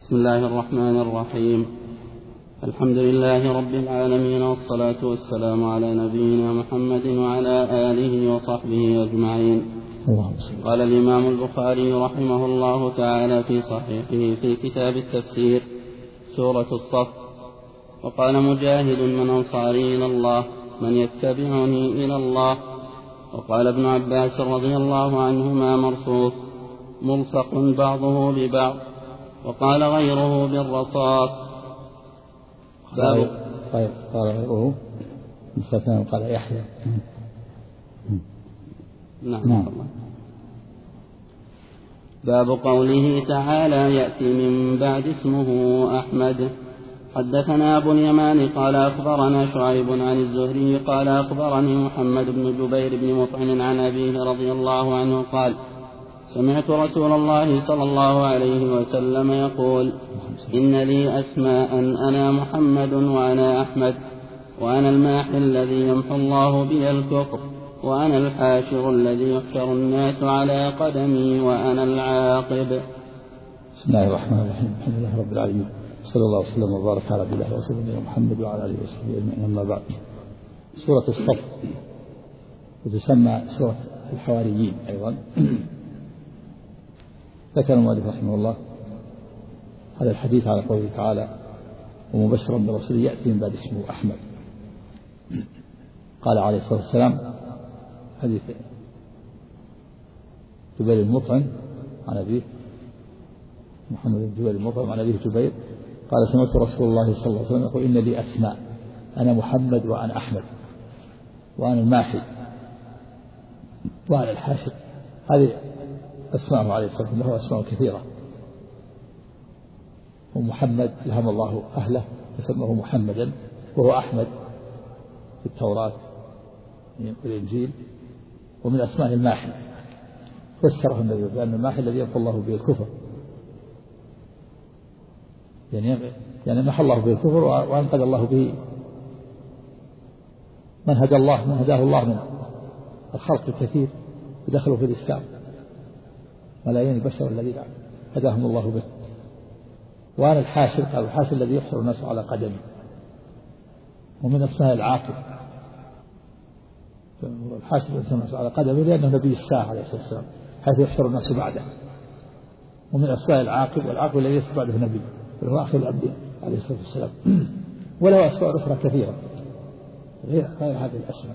بسم الله الرحمن الرحيم. الحمد لله رب العالمين، والصلاة والسلام على نبينا محمد وعلى آله وصحبه أجمعين. قال الإمام البخاري رحمه الله تعالى في صحيحه في كتاب التفسير سورة الصف: وقال مجاهد: من أنصاري إلى الله؟ من يتبعني إلى الله؟ وقال ابن عباس رضي الله عنهما: مرصوص ملصق بعضه ببعض. وقال غيره بالرصاص. قال غيره مستثنى، قال يحيى. نعم. باب قوله تعالى: يأتي من بعد اسمه أحمد. حدثنا أبو اليمان قال أخبرنا شعيب عن الزهري قال أخبرني محمد بن جبير بن مطعم عن أبيه رضي الله عنه قال: سمعت رسول الله صلى الله عليه وسلم يقول: إن لي أسماء، أنا محمد وأنا أحمد، وأنا الماحي الذي يمحو الله بي الكفر، وأنا الحاشر الذي يحشر الناس على قدمي، وأنا العاقب. بسم الله الرحمن الرحيم. الحمد لله رب العالمين، صلى الله وسلم وبارك على عبد الله ورسوله محمد وعلى آله وصحبه أجمعين. أما بعد، سورة الصف وتسمى سورة الحواريين أيضا. ذكر المؤلف رحمه الله هذا الحديث على قوله تعالى: ومبشرا برسول يأتي من بعد اسمه أحمد. قال عليه الصلاة والسلام حديث جبير المطعم عن أبيه، محمد بن جبير المطعم عن أبيه جبير قال: سمعت رسول الله صلى الله عليه وسلم يقول: إن لي أسماء، أنا محمد وأنا أحمد، وأنا الماحي، وأنا الحاشر. هذه أسماءه عليه الصلاة والسلام، له أسماء كثيرة. ومحمد إلهم الله أهله فسماه محمدا، وهو أحمد في التوراة والإنجيل. ومن أسماء الماحي فسره النبي بأن الماحي الذي يمحو الله به الكفر، يعني محى الله به الكفر وأنقذ الله به من هداه الله من الخلق الكثير ودخلوا في الإسلام، ملايين البشر الذين هداهم الله به. وأنا الحاشر، قال الحاشر الذي يحشر الناس على قدمه. ومن أسماء العاقب، الحاشر الذي يحشر الناس على قدمه لأنه نبي الساعة عليه الصلاة والسلام، حيث يحشر الناس بعده. ومن أسماء العاقب، والعاقب الذي يحشر بعده نبي، وهو آخر الأنبياء عليه الصلاة والسلام. وله أسماء أخرى كثيرة غير هذه الأسماء،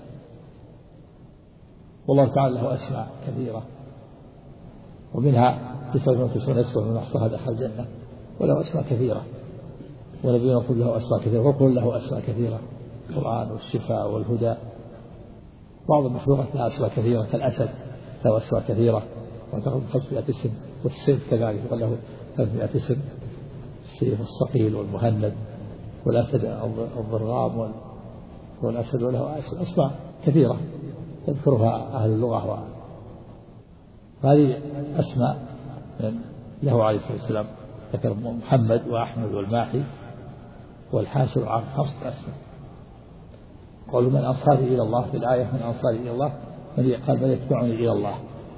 والله تعالى له أسماء كثيرة، ومنها 99 اسما من أحصاها دخل الجنة. وله أسماء كثيرة، ونبينا صلى الله له أسماء كثيرة، وقل له أسماء كثيرة: القرآن والشفاء والهدى. بعض المخلوقات لها أسماء كثيرة، كالأسد له أسماء كثيرة وتأخذ 500 اسم، والسيف كذلك يقول له 300 اسم: السيف والصقيل والمهند والأسد الضرغام والأسد. وله أسماء كثيرة يذكرها أهل اللغة. هذه أسماء له عليه الصلاة والسلام. ذكر محمد وأحمد والماحي والحاشر والعاقب، 5 أسماء. قالوا: من أنصاري إلى الله؟ في الآية: من أنصاري إلى الله؟ قال: من يتبعني إلى الله.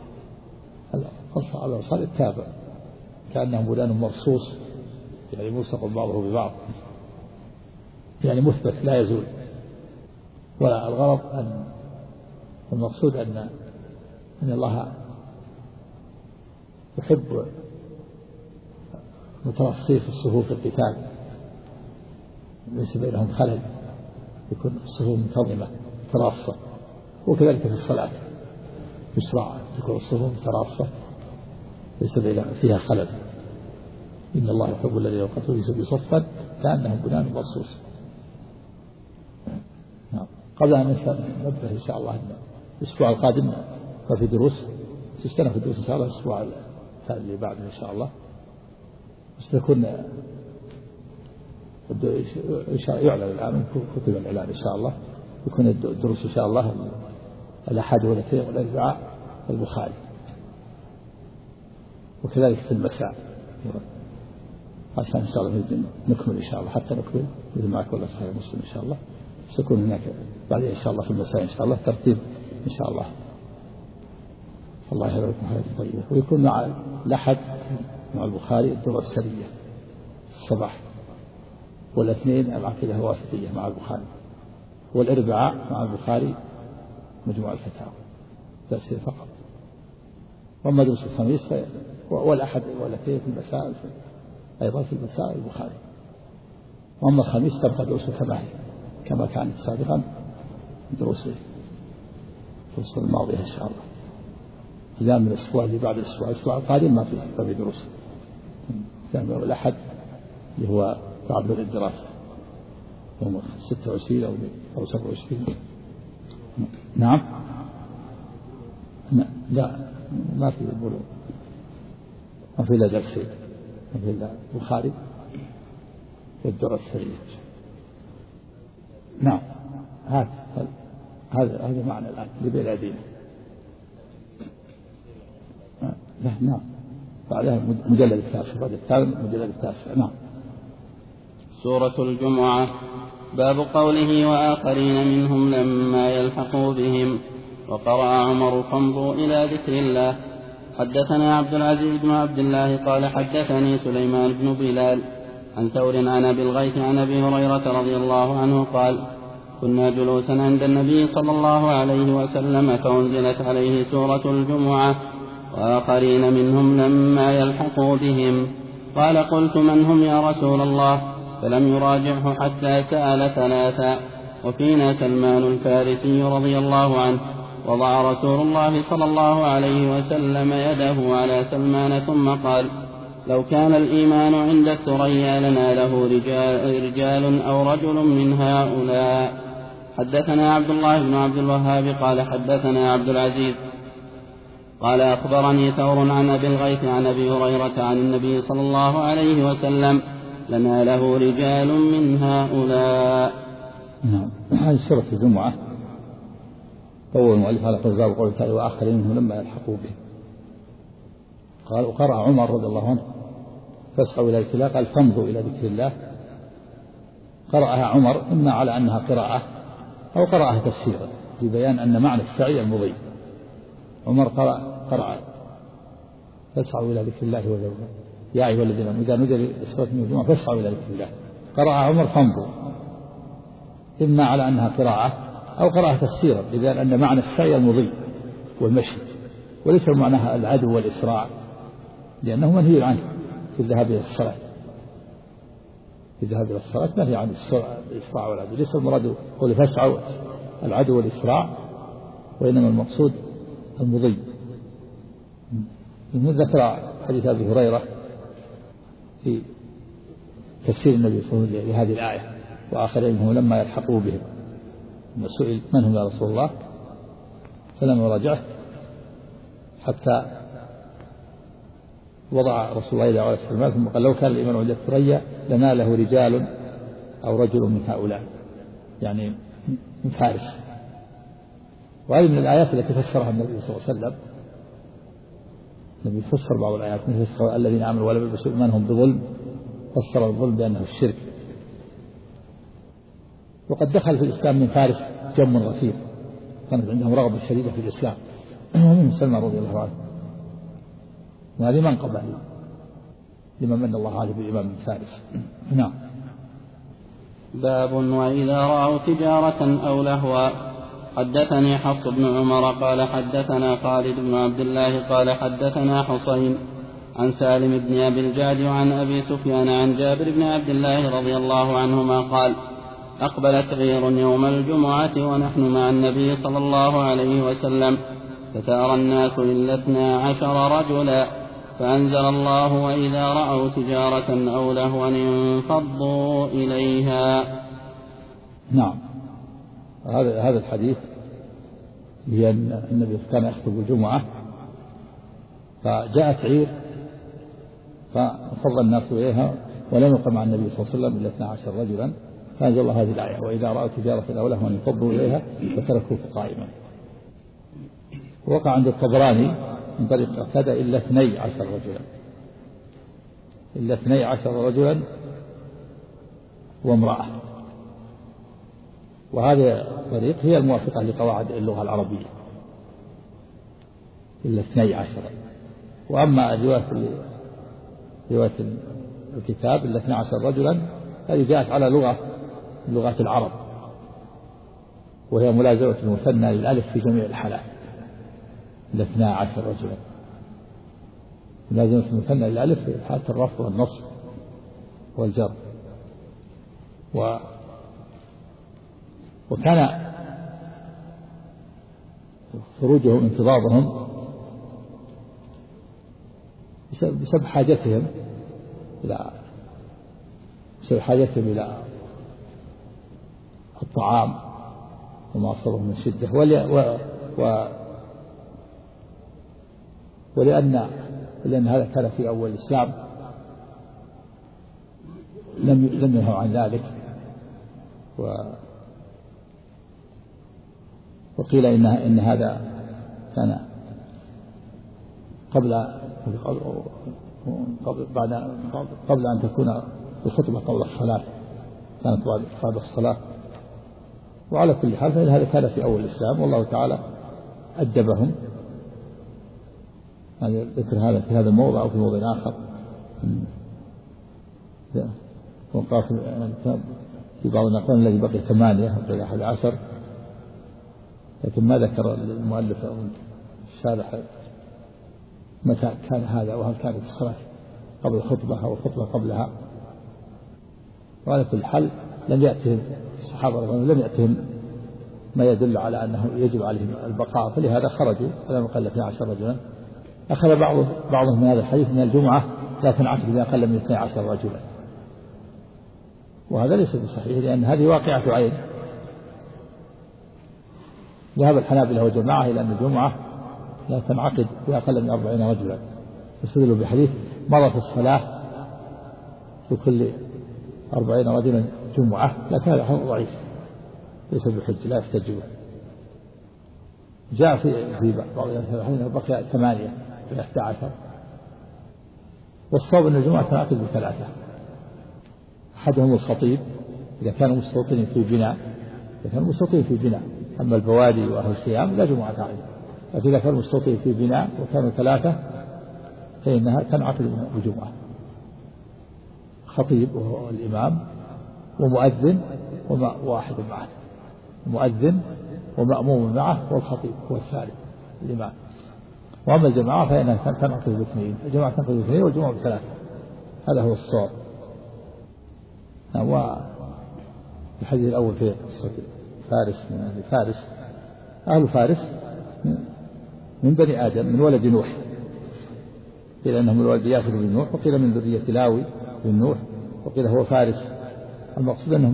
الأنصار التابع، كأنهم بنيان مرصوص، يعني ملصق بعضه ببعض، يعني مثبت لا يزول. ولا الغرض أن المقصود أن الله يحب مترصي في الصفوف القتال، ليس بينهم خلل، يكون الصفوف منتظمة متراصة. وكذلك في الصلاة يشرع تكون الصفوف متراصة ليس فيها خلل. إن الله يحب الذين يقاتلون في سبيله صفا كأنهم بنيان مرصوص. قبل أن نبدأ إن شاء الله أن الأسبوع القادم ما في دروس، تستنى في الدروس إن شاء الله الأسبوع اللي بعده إن شاء الله. ستكون يعلن الآن كتب الإعلان إن شاء الله، يكون الدروس إن شاء الله الأحد والاثنين والأربعاء البخاري، وكذلك في المساء عشان إن شاء الله نكمل إن شاء الله، حتى نكمل إذا معك ولا صحيح مسلم إن شاء الله. سيكون هناك بعدين إن شاء الله في المساء إن شاء الله ترتيب إن شاء الله. الله يبارك لكم حياة طيبة. ويكون مع الأحد مع البخاري الدروس السرية الصباح، والاثنين العقيدة الواسطية مع البخاري، والأربعاء مع البخاري مجموع الفتاوى تأسير فقط. وأما دروس الخميس والأحد والاثنين في المسائل أيضا في المسائل البخاري. وأما الخميس تبقى دروس كما هي كما كانت سابقا دروس الماضية إن شاء الله. إذا من الأسبوع اللي بعد الأسبوع القادم ما في دروس. كان يوم الأحد اللي هو بعد بدء الدراسة يوم 26 أو 27. نعم. لا ما في بلوغ، ما في إلا درسين، ما في إلا البخاري والدرة السرية. نعم هذا معنى الآن لبيع أيدينا. نعم بعدها مجلد التاسع، بعد الثامن مجلد التاسع. نعم. سورة الجمعة. باب قوله وآخرين منهم لما يلحقوا بهم. وقرأ عمر فامضوا إلى ذكر الله. حدثنا عبد العزيز بن عبد الله قال حدثني سليمان بن بلال عن ثور عن أبي الغيث عن أبي هريرة رضي الله عنه قال كنا جلوسا عند النبي صلى الله عليه وسلم فأنزلت عليه سورة الجمعة وآخرين منهم لما يلحقوا بهم. قال قلت من هم يا رسول الله؟ فلم يراجعه حتى سأل ثلاثا. وفينا سلمان الفارسي رضي الله عنه. وضع رسول الله صلى الله عليه وسلم يده على سلمان ثم قال لو كان الإيمان عند الثريا لناله رجال أو رجل من هؤلاء. حدثنا عبد الله بن عبد الوهاب قال حدثنا عبد العزيز قال أخبرني ثور عن أبي الغيث عن أبي هريرة عن النبي صلى الله عليه وسلم لناله رجال من هؤلاء. نعم. هذه سورة الجمعة طول المؤلف على قول تعالى وآخرين منهم لما يلحقوا به. قال وقرأ عمر رضي الله عنه فاسعوا إلى ذكر الله، قال فامضوا إلى ذكر الله. قرأها عمر إما على أنها قراءة أو قرأها تفسيرا لبيان أن معنى السعي المضي. عمر قرأ فاسعوا إلى ذكر الله وذروا يا أيها الذين آمنوا إذا نودي للصلاة من الجمعة فاسعوا إلى ذكر الله. قرأ عمر فامضوا إما على أنها قراءة أو قرأها تفسيرا لبيان أن معنى السعي المضي والمشي، وليس معناها العدو والإسراع لأنه منهي عنه في الذهاب إلى الصلاة. في الذهاب إلى الصلاة نهي عن الإسراع والعدو، ليس المراد قول فاسعوا العدو والإسراع، وإنما المقصود المضي. ذكر حديث أبي هريرة في تفسير النبي صلى الله عليه وسلم لهذه الآية وآخرين منهم لما يلحقوا بهم. سئل من هم يا رسول الله؟ فلم يراجعه حتى وضع رسول الله يده على السلمان ثم قال لو كان الإيمان عند الثريا لناله رجال أو رجل من هؤلاء، يعني من فارس. وهذه من الآيات التي فسرها النبي صلى الله عليه وسلم. النبي فسر بعض الآيات مثل الذين آمنوا ولم يلبسوا إيمانهم بظلم، فسر الظلم بأنه الشرك. وقد دخل في الإسلام من فارس جم غفير كانت عندهم رغبة شديدة في الإسلام ومنهم سلمان رضي الله عنه، وهذه منقبة لمن من الله عليه بالإمام من فارس. نعم. باب وإذا رأوا تجارة أو لهوا. حدثني حفص بن عمر قال حدثنا خالد بن عبد الله قال حدثنا حسين عن سالم بن أبي الجعد عن أبي سفيان عن جابر بن عبد الله رضي الله عنهما قال أقبلت غير يوم الجمعة ونحن مع النبي صلى الله عليه وسلم فتأرى الناس إلا 12 رجلا فأنزل الله وإذا رأوا تجارة أو لهوا انفضوا إليها. نعم. هذا الحديث هي النبي كان يخطب الجمعة فجاءت عير فانفض الناس إليها ولم يقم مع النبي صلى الله عليه وسلم إلا 12 رجلا فأنزل الله هذه الآية وإذا رأوا تجارة أو لهوا انفضوا إليها فتركوه قائما. وقع عند الطبراني من طريق قتادة إلا 12 رجلا، إلا 12 رجلا وامرأة. وهذا الطريق هي الموافقة لقواعد اللغة العربية إلا 12. وأما رواية الكتاب إلا 12 رجلا. هذه جاءت على لغات العرب، وهي ملازمة المثنى للألف في جميع الحالات، إلا 12 رجلا، ملازمة المثنى للألف في حالة الرفع والنصب والجر. وكان خروجهم انتظارهم بسبب حاجتهم إلى الطعام وما أصابهم من شدة، ولأن هذا كان في أول الإسلام لم ينهوا عن ذلك. وقيل إن هذا كان قبل أن تكون الخطبة قبل الصلاة، كانت بعد الصلاة. وعلى كل حال فإن هذا كان في أول الإسلام، والله تعالى أدبهم. يعني ذكر هذا في هذا الموضع أو في موضع آخر. وقال في بعض الأقوال الذي بقي 8 وقيل 11، لكن ما ذكر المؤلف أو الشارح متى كان هذا، وهل كانت الصلاة قبل الخطبة أو الخطبة قبلها. وعلى كل حال لم يأتهم الصحابة لم يأتهم ما يدل على أنه يجب عليهم البقاء، فلهذا خرجوا فلما قل 12 رجلا. أخذ بعضهم من هذا الحديث من الجمعة لا تنعقد إذا أقل من 12 رجلا، وهذا ليس بصحيح، لأن هذه واقعة عين. ذهب الحنابلة وجماعة إلى أن الجمعة لا تنعقد إذا أقل من 40 رجلا، يستدلوا بحديث مرت الصلاة في كل 40 رجلا جمعة، لكن هذا ضعيف ليس بحج لا يحتج به. جاء في بعض الحين بقي 8 في 11، والصواب أن الجمعة تنعقد ب3. أحدهم الخطيب إذا كانوا مستوطنين في بناء، أما البوادي وأهل الخيام لا جمعة عليه. لكن إذا كانوا مستوطنين في بناء وكانوا 3 فإنها تنعقد بجمعة. خطيب وهو الإمام، ومؤذن وواحد معه، مؤذن ومأموم معه، والخطيب هو الثالث الإمام. وأما الجماعة فإنها تنعقد ب2، الجماعة تنعقد ب2 والجمعة ب3. هذا هو الصواب. والحديث الأول في فارس من أهل فارس، أهل فارس من بني آدم من ولد نوح، قيل أنه من ولد ياسر بن نوح، وقيل من ذرية لاوي بن نوح، وقيل هو فارس. المقصود أنه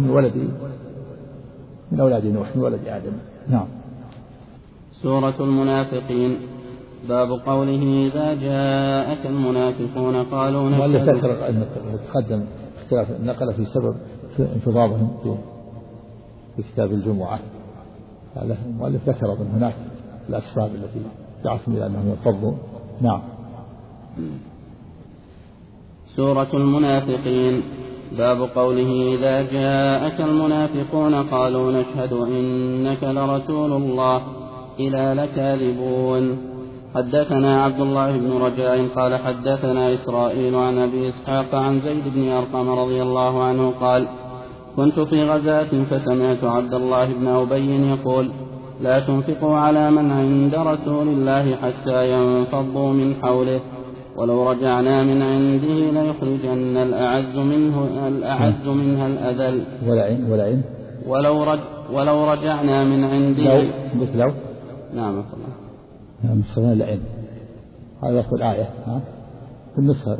من أولاد نوح من ولد آدم. نعم. سورة المنافقين. باب قوله إذا جاءك المنافقون قالوا نشهد. ذكر أن تقدم اختلاف نقل في سبب انتظارهم في كتاب الجمعة. المؤلف ذكر من هناك الأسباب التي دعتهم إلى أنهم ينفضوا. نعم. سورة المنافقين. باب قوله إذا جاءك المنافقون قالوا نشهد إنك لرسول الله إلى لكاذبون. حدثنا عبد الله بن رجاء قال حدثنا إسرائيل عن أبي إسحاق عن زيد بن أرقم رضي الله عنه قال كنت في غزاة فسمعت عبد الله بن أبي يقول لا تنفقوا على من عند رسول الله حتى ينفضوا من حوله ولو رجعنا من عنده ليخرجن الأعز منها الأذل. ولو رجعنا من عنده لو نعم صلى العين. هذا يقول آية في النسخة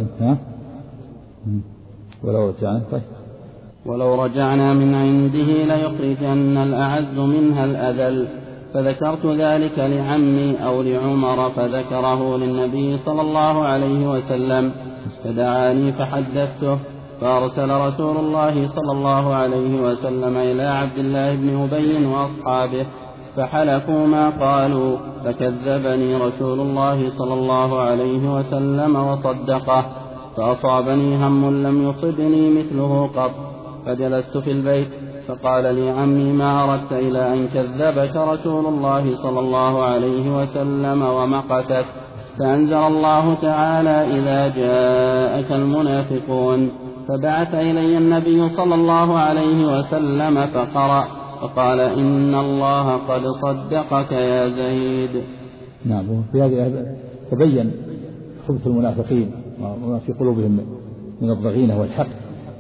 ولو رجعنا من عنده ليخرجن الأعز منها الأذل. فذكرت ذلك لعمي أو لعمر فذكره للنبي صلى الله عليه وسلم فدعاني فحدثته فأرسل رسول الله صلى الله عليه وسلم إلى عبد الله بن أبي وأصحابه فحلفوا ما قالوا فكذبني رسول الله صلى الله عليه وسلم وصدقه فأصابني هم لم يصبني مثله قط فجلست في البيت فقال لي عمي ما أردت إلى أن كذبك رسول الله صلى الله عليه وسلم ومقتك فأنزل الله تعالى إذا جاءك المنافقون فبعث إلي النبي صلى الله عليه وسلم فقرأ فقال إن الله قد صدقك يا زيد. نعم. في هذه تبين خبث المنافقين وما في قلوبهم من الضغينة والحقد،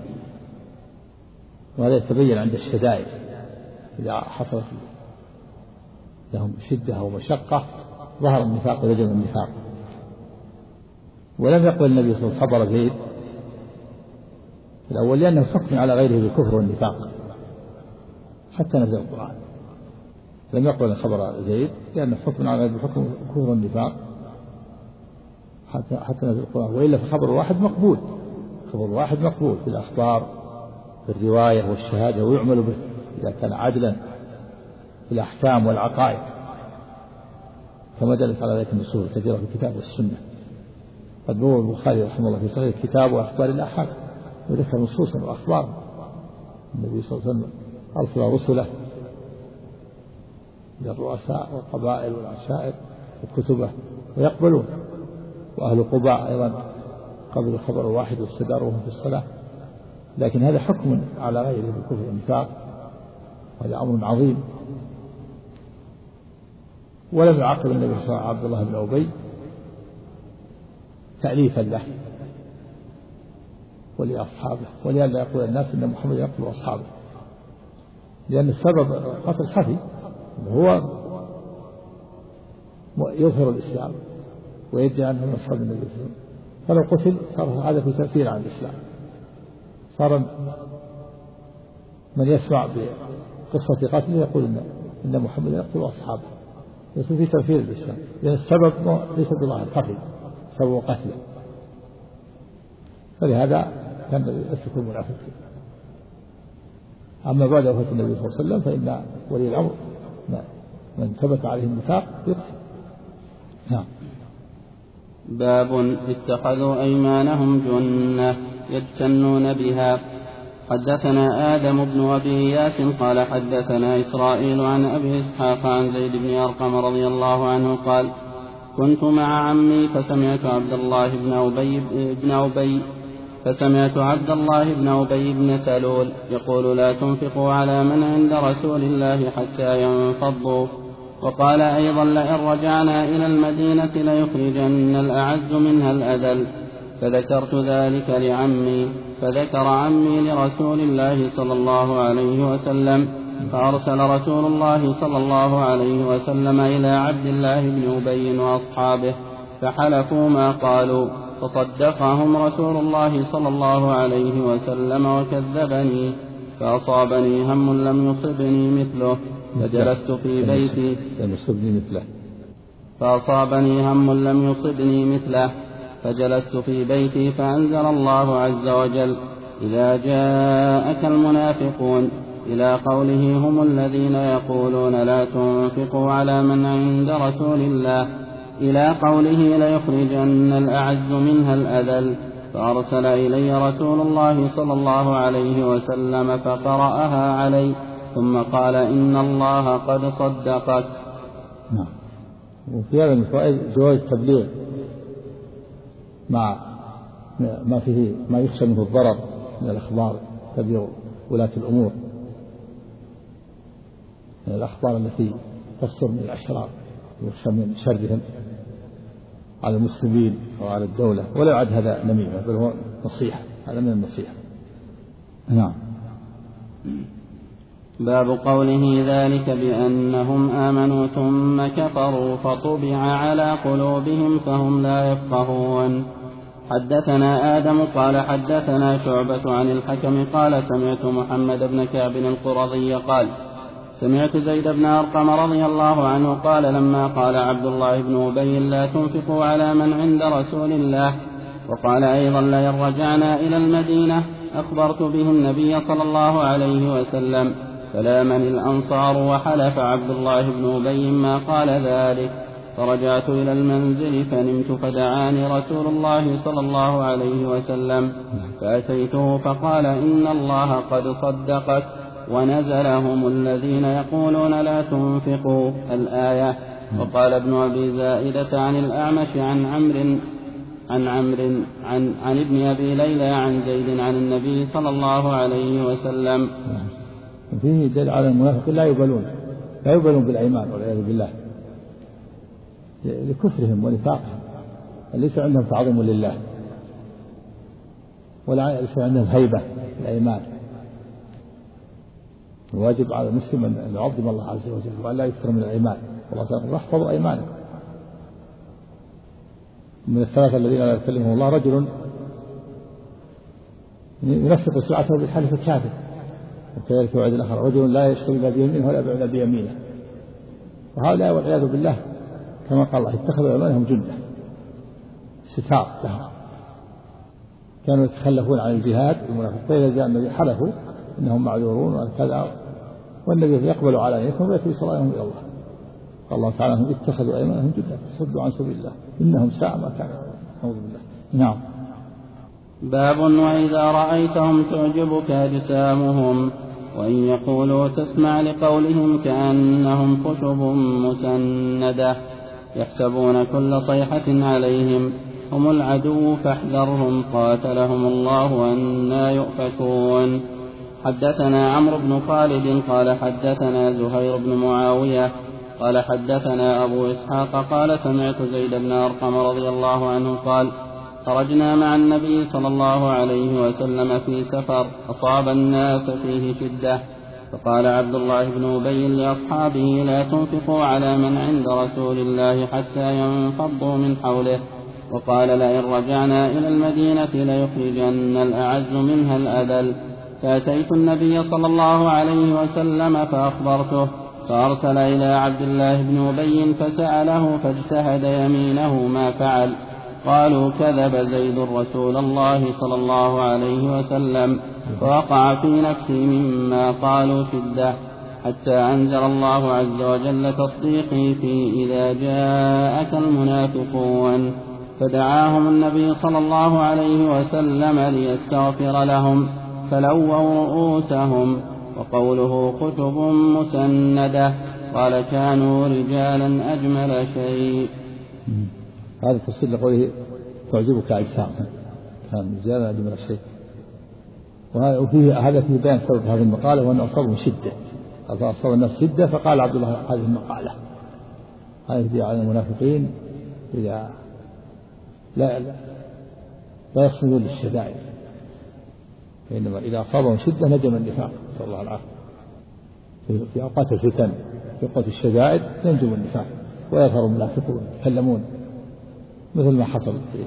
وهذا يتبين عند الشدائد إذا حصلت لهم شدة أو مشقة ظهر النفاق ولجم النفاق. ولم يقبل النبي صلى الله عليه وسلم خبر زيد الأول لأنه حكم على غيره بالكفر والنفاق حتى نزل القرآن. لم يقبل خبر زيد لأنه حكم على غيره بالكفر والنفاق حتى نزل القرآن. وإلا فخبر واحد مقبول، خبر واحد مقبول في الأخبار في الرواية والشهادة ويعمل به إذا كان عدلا في الأحكام والعقائد، كما دلت على ذلك النصوص الكثيرة في الكتاب والسنة. قد روى البخاري رحمه الله في صحيح الكتاب وأخبار الآحاد وذكر نصوصا وأخبار النبي صلى الله عليه وسلم أرسل رسله للرؤساء والقبائل والعشائر والكتبة ويقبلون، وأهل قباء أيضا قبلوا الخبر الواحد واستداروهم في الصلاة. لكن هذا حكم على غيره بالكفر والنفاق، وهذا أمر عظيم. ولم يعاقب النبي صلى الله عليه وسلم عبد الله بن أبي تأليفا له ولأصحابه، ولئلا يقول الناس إن محمد يقتل أصحابه، لأن السبب قتل خفي هو يظهر الإسلام ويدعي أنه من أصحاب النبي صلى الله عليه وسلم، فلو قتل صار هذا في تأثير عن الإسلام، صار من يسمع بقصة قتله يقول إن محمد يقتل أصحابه، يصير في تأثير الإسلام، لأن السبب ليس بظاهر خفي، سبب قتله. فلهذا كان يسلك المنافقين. أما بعد وفاة النبي صلى الله عليه وسلم فإن ولي الأمر من ثبت عليه النفاق يقتل. نعم. باب اتخذوا أيمانهم جنة يجتنون بها. حدثنا آدم بن أبي إياس قال حدثنا إسرائيل عن أبي إسحاق عن زيد بن أرقم رضي الله عنه قال كنت مع عمي فسمعت عبد الله بن أبي بن سلول يقول لا تنفقوا على من عند رسول الله حتى ينفضوا، وقال أيضا لئن رجعنا إلى المدينة ليخرجن الأعز منها الأذل. فذكرت ذلك لعمي فذكر عمي لرسول الله صلى الله عليه وسلم، فأرسل رسول الله صلى الله عليه وسلم إلى عبد الله بن أبي وأصحابه فحلفوا ما قالوا، فصدقهم رسول الله صلى الله عليه وسلم وكذبني، فأصابني هم لم يصبني مثله فجلست في بيتي فجلست في بيتي فأنزل الله عز وجل إذا جاءك المنافقون إلى قوله هم الذين يقولون لا تنفقوا على من عند رسول الله إلى قوله ليخرجن الأعز منها الأذل. فأرسل إلي رسول الله صلى الله عليه وسلم فقرأها علي ثم قال إن الله قد صدقك. نعم. وفي هذا الفوائد جواز تبليغ ما فيه ما يخشى منه الضرر من الأخبار، تبليغ ولاة الأمور من الأخبار التي تصدر من الأشرار يخشى من شرهم على المسلمين وعلى الدولة، ولا يعد هذا نميمة بل هو نصيحة، هذا من النصيحة. نعم. باب قوله ذلك بأنهم آمنوا ثم كفروا فطبع على قلوبهم فهم لا يفقهون. حدثنا آدم قال حدثنا شعبة عن الحكم قال سمعت محمد بن كعب القرظي قال سمعت زيد بن أرقم رضي الله عنه قال لما قال عبد الله بن أبي لا تنفقوا على من عند رسول الله، وقال أيضا لئن رجعنا إلى المدينة أخبرت به النبي صلى الله عليه وسلم، فلامني الأنصار وحلف عبد الله بن أبي ما قال ذلك، فرجعت إلى المنزل فنمت فدعاني رسول الله صلى الله عليه وسلم فأتيته فقال إن الله قد صدقك ونزلهم الذين يقولون لا تنفقوا الآية، وقال ابن أبي زائدة عن الأعمش عن ابن أبي ليلى عن زيد عن النبي صلى الله عليه وسلم. فيه دليل على المنافقين لا يبالون بالأيمان والعياذ بالله لكفرهم ونفاقهم، ليس عندهم تعظيم لله ولا ليس عندهم هيبة الأيمان. الواجب على المسلم أن يعظم الله عز وجل وأن لا يكثر من الأيمان. الله تعالى احفظوا أيمانكم. من الثلاثة الذين لا يكلمهم الله رجل ينفق سلعته بالحلف الكاذب، وكذلك وعد الآخر رجل لا يشتري إلا بيمينه ولا يبيع بيمينه. وهؤلاء والعياذ بالله كما قال الله اتخذوا أيمانهم جنة ستار لهم، كانوا يتخلفون عن الجهاد والمنافق، فإذا جاء النبي حلفوا إنهم معذورون وكذا، والنبي يقبل على نيتهم ويأتي صلاحهم إلى الله. قال الله تعالى هم اتخذوا أيمانهم جنة فصدوا عن سبيل الله إنهم ساء ما كانوا. أعوذ بالله. نعم. باب وإذا رأيتهم تعجبك أجسامهم وإن يقولوا تسمع لقولهم كأنهم خشب مسندة يحسبون كل صيحة عليهم هم العدو فاحذرهم قاتلهم الله أنى يؤفكون. حدثنا عمرو بن خالد قال حدثنا زهير بن معاوية قال حدثنا أبو إسحاق قال سمعت زيد بن أرقم رضي الله عنه قال خرجنا مع النبي صلى الله عليه وسلم في سفر أصاب الناس فيه شدة، فقال عبد الله بن أبي لأصحابه لا تنفقوا على من عند رسول الله حتى ينفضوا من حوله، وقال لئن رجعنا إلى المدينة ليخرجن الأعز منها الأذل. فأتيت النبي صلى الله عليه وسلم فأخبرته، فأرسل إلى عبد الله بن أبي فسأله فاجتهد يمينه ما فعل. قالوا كذب زيد رسول الله صلى الله عليه وسلم، فوقع في نفسي مما قالوا شدة، حتى أنزل الله عز وجل تصديقي في إذا جاءك المنافقون، فدعاهم النبي صلى الله عليه وسلم ليستغفر لهم فلووا رؤوسهم. وقوله خشب مسندة قال كانوا رجالا أجمل شيء. هذا تفسير لقوله تعجبك أجسام، كان رجالا أجمل شيء. وفيه هذا في بيان سبب هذه المقالة وأن أصابهم شدة، أصاب الناس شدة فقال عبد الله هذه المقالة. هذا يدل على المنافقين إذا لا يصمدون للشدائد، فإنما إذا أصابهم شدة نجم النفاق صلى الله عليه وسلم. في أوقات الفتن في أوقات الشدائد ينجم النفاق ويظهر المنافقون يتكلمون، مثل ما حصل في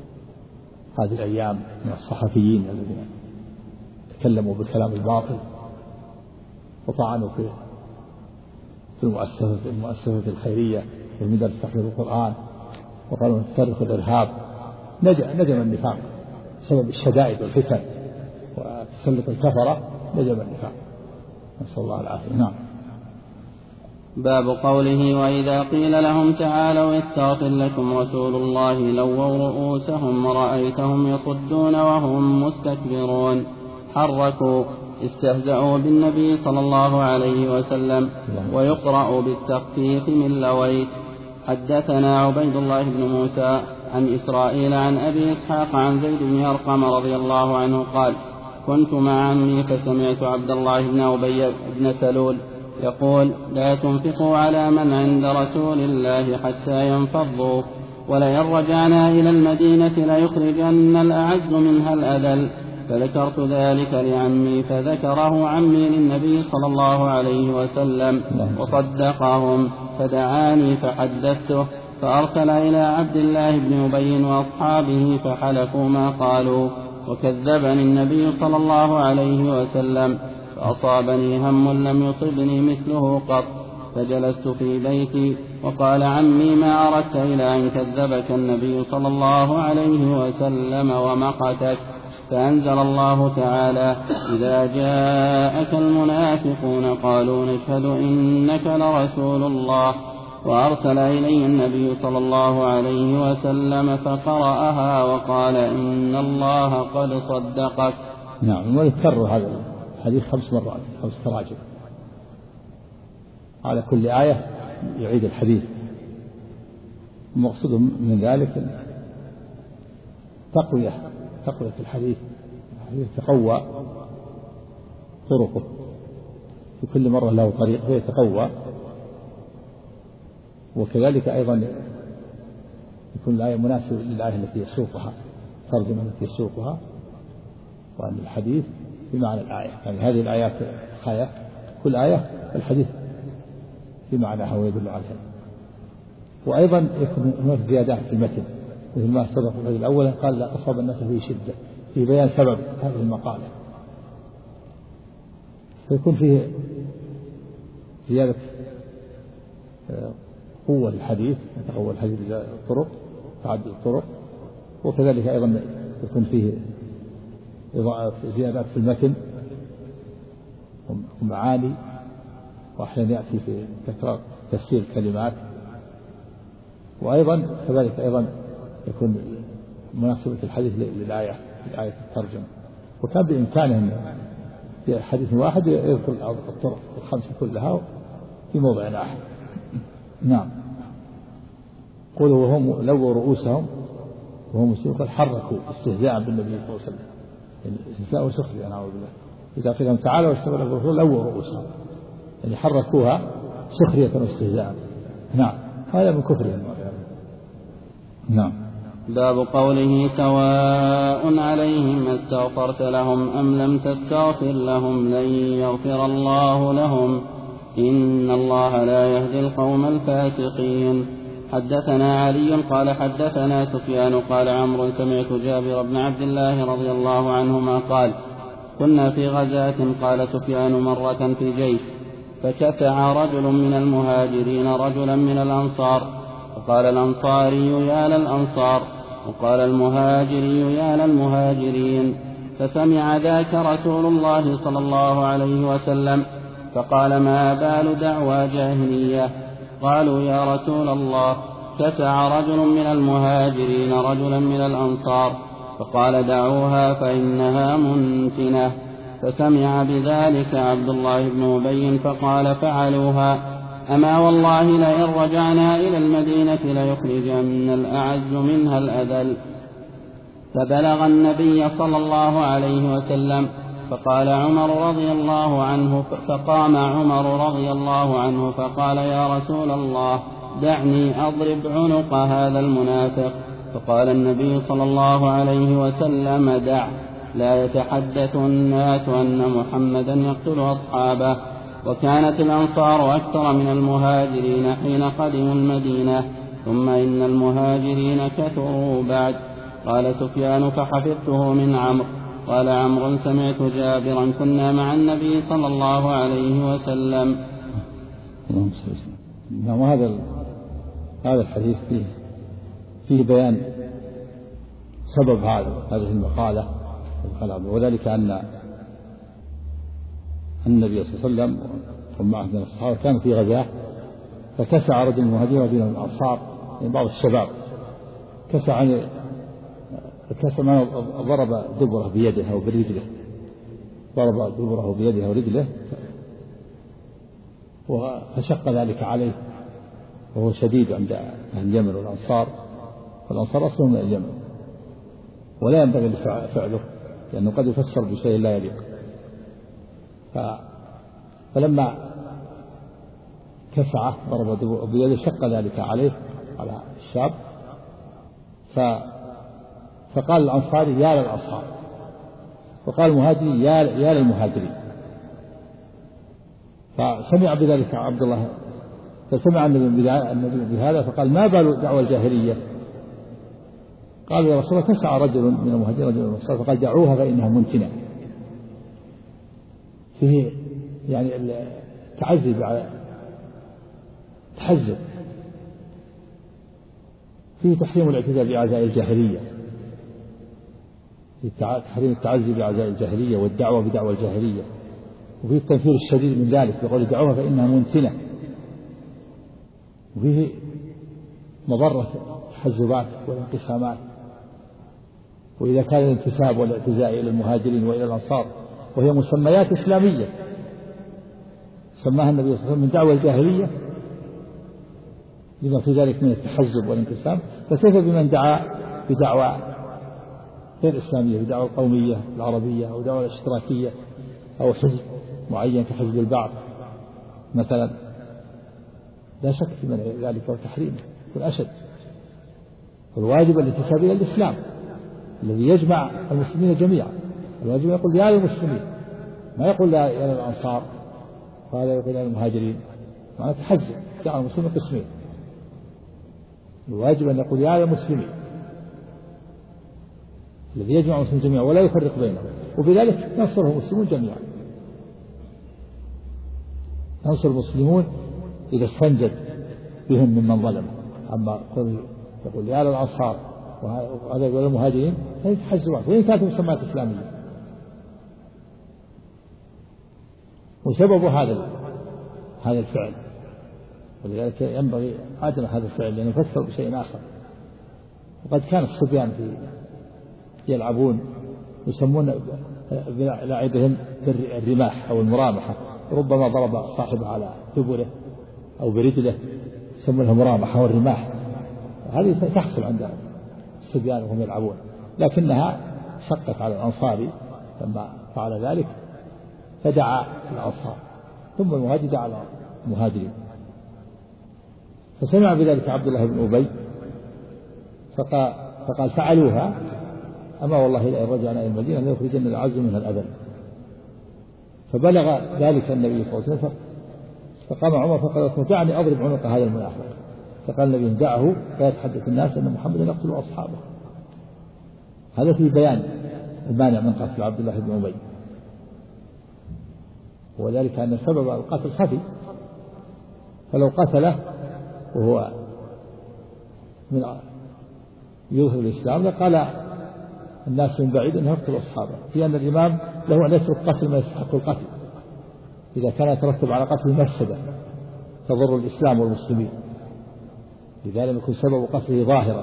هذه الأيام من الصحفيين الذين تكلموا بالكلام الباطل وطعنوا في المؤسسة الخيرية والمدارس تحفيظ القرآن وقالوا تفرق الإرهاب. نجم النفاق بسبب الشدائد والفتن وتسلط الكفرة، نجم النفاق، نسأل الله العافية. نعم. باب قوله وإذا قيل لهم تعالوا يستغفر لكم رسول الله لووا رؤوسهم ورأيتهم يصدون وهم مستكبرون حركوا استهزأوا بالنبي صلى الله عليه وسلم. ويقرأ بالتخفيف من لويت. حدثنا عبيد الله بن موسى عن إسرائيل عن أبي إسحاق عن زيد بن أرقم رضي الله عنه قال كنت مع عمي فسمعت عبد الله بن أبي بن سلول يقول لا تنفقوا على من عند رسول الله حتى ينفضوا، ولئن رجعنا إلى المدينة ليخرجن الأعز منها الأذل. فذكرت ذلك لعمي فذكره عمي للنبي صلى الله عليه وسلم وصدقهم، فدعاني فحدثته، فأرسل إلى عبد الله بن أبي وأصحابه فحلفوا ما قالوا، وكذبني النبي صلى الله عليه وسلم، فأصابني هم لم يصبني مثله قط، فجلست في بيتي وقال عمي ما أردت إلى أن كذبك النبي صلى الله عليه وسلم ومقتك. فأنزل الله تعالى إذا جاءك المنافقون قالوا نشهد إنك لرسول الله، وأرسل إليه النبي صلى الله عليه وسلم فقرأها وقال إن الله قد صدقك. نعم. ويكرر هذا الحديث 5 مرات 5 تراجم على كل آية يعيد الحديث المقصود من ذلك تقوية الحديث يتقوى طرقه، في كل مرة له طريق فيتقوى. وكذلك أيضا يكون الآية مناسبة للآية التي يسوقها، ترجمة التي يسوقها، وأن الحديث بمعنى الآية، يعني هذه الآيات آية، كل آية الحديث بمعناها ويدل عليها. وأيضا يكون هناك زيادات في المتن، مثل ما سبق في الأول قال لا أصاب الناس فيه شدة، في بيان سبب هذه المقالة، فيكون فيه زيادة قوة الحديث، يتقوى الحديث بالطرق، تعدد الطرق. وكذلك أيضا يكون فيه زيادات في المتن ومعاني، وأحيانا يأتي في تكرار تفسير الكلمات. وأيضا كذلك أيضا يكون مناسبة الحديث للآية الترجمة. وكان بإمكانه في حديث واحد يذكر الطرق الخمسة كلها في موضع واحد. نعم. قولوا وهم لووا رؤوسهم وهم قد حركوا استهزاء بالنبي صلى الله عليه وسلم، استهزاء وسخرية نعوذ بالله. إذا قيل لهم تعالوا واشتغلوا بالرسول لووا رؤوسهم، يعني حركوها سخرية واستهزاء. نعم، هذا من كفرهم. نعم. باب قوله سواء عليهم استغفرت لهم أم لم تستغفر لهم لن يغفر الله لهم إن الله لا يهدي القوم الفاسقين. حدثنا علي قال حدثنا سفيان قال عمرو سمعت جابر بن عبد الله رضي الله عنهما قال كنا في غزاة. قال سفيان مرة في جيش فكسع رجل من المهاجرين رجلا من الأنصار، فقال الأنصاري يا للأنصار، وقال المهاجري يا للمهاجرين، فسمع ذاك رسول الله صلى الله عليه وسلم فقال ما بال دعوى جاهلية؟ قالوا يا رسول الله كسع رجل من المهاجرين رجلا من الأنصار، فقال دعوها فإنها منتنة. فسمع بذلك عبد الله بن أبي فقال فعلوها، أما والله لئن رجعنا إلى المدينة ليخرجن الأعز منها الأذل. فبلغ النبي صلى الله عليه وسلم فقام عمر رضي الله عنه فقال يا رسول الله دعني أضرب عنق هذا المنافق. فقال النبي صلى الله عليه وسلم دع، لا يتحدث الناس أن محمدا يقتل أصحابه. وكانت الأنصار أكثر من المهاجرين حين قدموا المدينة، ثم إن المهاجرين كثروا بعد. قال سفيان فحفظته من عمرو. قال عمرو سمعت جابرا كنا مع النبي صلى الله عليه وسلم. هذا الحديث فيه بيان سبب هذه المقالة، وذلك أن النبي صلى الله عليه وسلم ومعه من الصحابة كان في غزاة، فكسع رجل من المهاجرين ورجل من الأنصار من بعض الشباب، كسع ضرب دبره بيده أو برجله، ضرب دبره بيده ورجله، فشق ذلك عليه، وهو شديد عند أهل اليمن والأنصار، والأنصار أصلهم من اليمن، ولا ينبغي فعله لأنه قد يفسر بشيء لا يليق. فلما كسعه ضرب بيده شق ذلك عليه على الشاب، فقال الأنصاري يا للأنصار، وقال المهاجري يا للمهاجرين. فسمع بذلك عبد الله، فسمع النبي بهذا فقال ما بال دعوى الجاهلية؟ قال يا رسول الله كسع رجل من المهاجرين رجل من الأنصار، فقال دعوها فإنها منتنة. فيه يعني التعزي على تحزب، فيه تحريم الاعتزاز بعزاء الجاهلية، فيه تحريم التعزي بعزاء الجاهلية والدعوة بدعوى الجاهلية، وفيه التنفير الشديد من ذلك يقول دعوها فإنها منتنة، وفيه مضرة التحزبات والانقسامات. وإذا كان الانتساب والاعتزاء إلى المهاجرين وإلى الأنصار وهي مسميات إسلامية سماها النبي صلى الله عليه وسلم من دعوة الجاهلية، لما في ذلك من التحزب والانقسام، فكيف بمن دعا بدعوى غير إسلامية، بدعوى القومية العربية أو دعوى الاشتراكية أو حزب معين كحزب البعث مثلا؟ لا شك في منع ذلك وتحريمه والأشد. والواجب الانتساب إلى الإسلام الذي يجمع المسلمين جميعا. الواجب يقول يا للمسلمين، ما يقول يا للأنصار، وهذا يقول يا للمهاجرين، معنى تحزب جعل المسلمين قسمين. الواجب أن يقول يا للمسلمين الذي يجمع المسلمين جميعا ولا يفرق بينهم، وبذلك ينصره المسلمون جميعا. ينصر المسلمون إذا استنجد بهم ممن ظلموا. أما يقول يا للأنصار وهذا يقول المهاجرين، هذه تحزبات وإن كانت مسمات إسلامية. وسبب هذا الفعل، ولذلك ينبغي عدم هذا الفعل لأنه يفسر بشيء آخر. وقد كان الصبيان يلعبون يسمون لعبهم بالرماح أو المرامحة، ربما ضرب صاحبه على دبره أو برجله، يسمونها مرامحة والرماح. هذه تحصل عند الصبيان وهم يلعبون، لكنها شقت على الأنصاري لما فعل ذلك فدعا الأنصار، ثم المهاجر دعا على المهاجرين. فسمع بذلك عبد الله بن أبي فقال فعلوها، أما والله إن رجعنا إلى المدينة ليخرجن الأعز منها الأذل. فبلغ ذلك النبي صلى الله عليه وسلم فقام عمر فقال دعني أضرب عنق هذا المنافق. فقال النبي دعه فيتحدث الناس أن محمدا يقتل أصحابه. هذا في بيان المانع من قتل عبد الله بن أبي، وذلك أن سبب القتل خفي، فلو قتله وهو من يظهر الإسلام لقال الناس من بعيد أنه يقتل أصحابه، في أن الإمام له أن يترك قتل ما يستحق القتل إذا كان يترتب على قتل مفسدة تضر الإسلام والمسلمين، لذلك يكون سبب قتله ظاهرا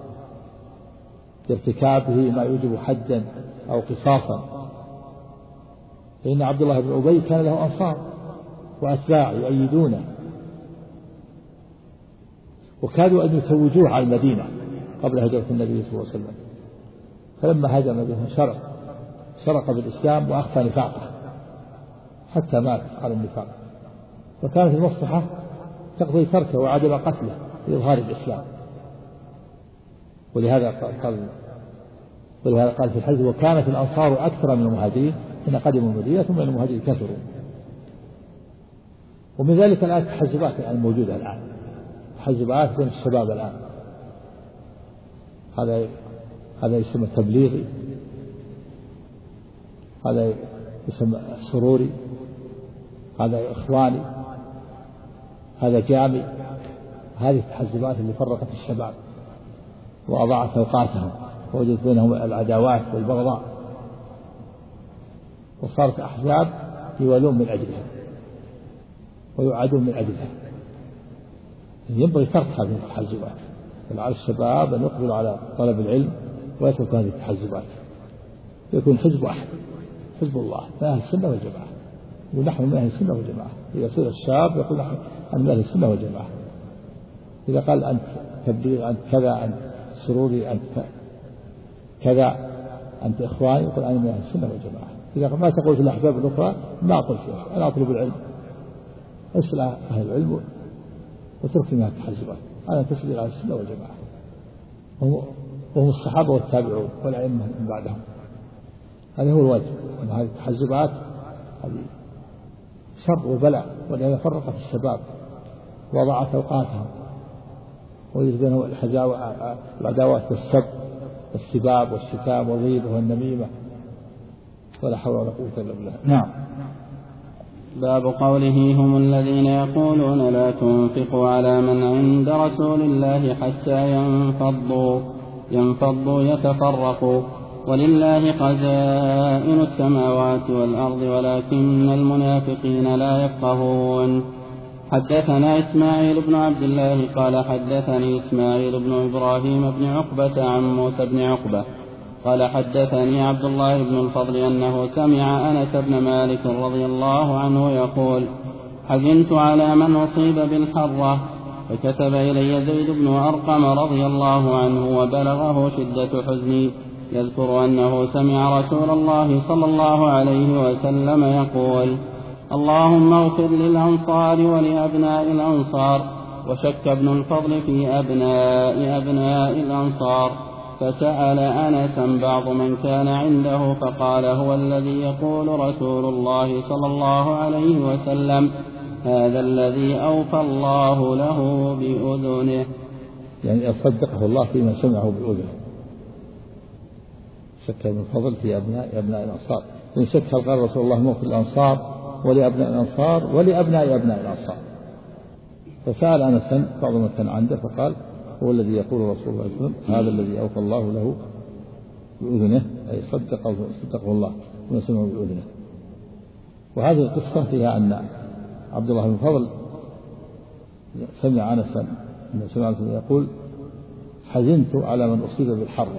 لارتكابه ما يوجب حدا أو قصاصا. فإن عبد الله بن أبي كان له أنصار وأتباع يؤيدونه، وكادوا أن يتوجوه على المدينة قبل هجرة النبي صلى الله عليه وسلم، فلما هاجر المدينة شرق بالإسلام وأخفى نفاقه حتى مات على النفاق، وكانت المصلحة تقضي تركه وعدم قتله لإظهار الإسلام. ولهذا قال في الحديث وكانت الأنصار أكثر من المهاجرين حين قدموا المدينة ثم المهاجرين كثروا. ومن ذلك الآن التحزبات الموجودة الآن، تحزبات بين الشباب الآن، هذا يسمى تبليغي، هذا يسمى سروري، هذا إخواني، هذا جامي. هذه التحزبات اللي فرقت الشباب وأضاعت أوقاتهم ووجدت بينهم العداوات والبغضاء، وصارت أحزاب يوالون من أجلها ويعادون من أجلها. ينبغي ترك هذه التحزبات، على الشباب أن يقبلوا على طلب العلم ويتركوا هذه التحزبات، يكون حزب واحد، حزب الله من أهل السنة والجماعة، ونحن من أهل السنة والجماعة. إذا صير الشاب يقول نحن من أهل السنة والجماعة، إذا قال أنت تبليغ، أنت كذا، أنت سروري، أنت كذا، أنت إخواني، يقول أنا من أهل السنة والجماعة. إذا ما تقول في الأحزاب الأخرى ما أقول فيها، أنا أطلب العلم، اسأل أهل العلم وترك منها التحزبات، أنا تسأل على السنة والجماعة، وهم الصحابة والتابعون والأئمة من بعدهم. هذا هو الواجب. هذه التحزبات هذه شر وبلاء، ولهذا فرقت الشباب وضاعت أوقاتهم ووجد بينهم العداوات والسب والسباب والشتام والغيبة والنميمة، ولا حول ولا قوة إلا بالله. نعم. باب قوله هم الذين يقولون لا تنفقوا على من عند رسول الله حتى ينفضوا يتفرقوا، ولله خزائن السماوات والأرض ولكن المنافقين لا يفقهون. حدثنا إسماعيل بن عبد الله قال حدثني إسماعيل بن إبراهيم بن عقبة عن موسى بن عقبة قال حدثني عبد الله بن الفضل أنه سمع أنس بن مالك رضي الله عنه يقول حزنت على من أصيب بالحرة فكتب إلي زيد بن أرقم رضي الله عنه وبلغه شدة حزني يذكر أنه سمع رسول الله صلى الله عليه وسلم يقول: اللهم اغفر للأنصار ولأبناء الأنصار. وشك ابن الفضل في أبناء الأنصار، فسأل أنسا بعض من كان عنده فقال: هو الذي يقول رسول الله صلى الله عليه وسلم: هذا الذي أوفى الله له بأذنه. يعني يصدقه الله فيما سمعه بأذنه. شك ابن الفضل في أبناء الأنصار، إن شك قال رسول الله: موت الأنصار ولأبناء الأنصار ولأبناء أبناء الأنصار. فسأل أنسا بعض من كان عنده فقال: هو الذي يقول رسول الله صلى الله عليه وسلم: هذا الذي أوفى الله له بأذنه، أي صدقه الله فيما سمعه بأذنه. وهذه القصة فيها أن عبد الله بن الفضل سمع أنسا يقول: حزنت على من أصيب بالحرة،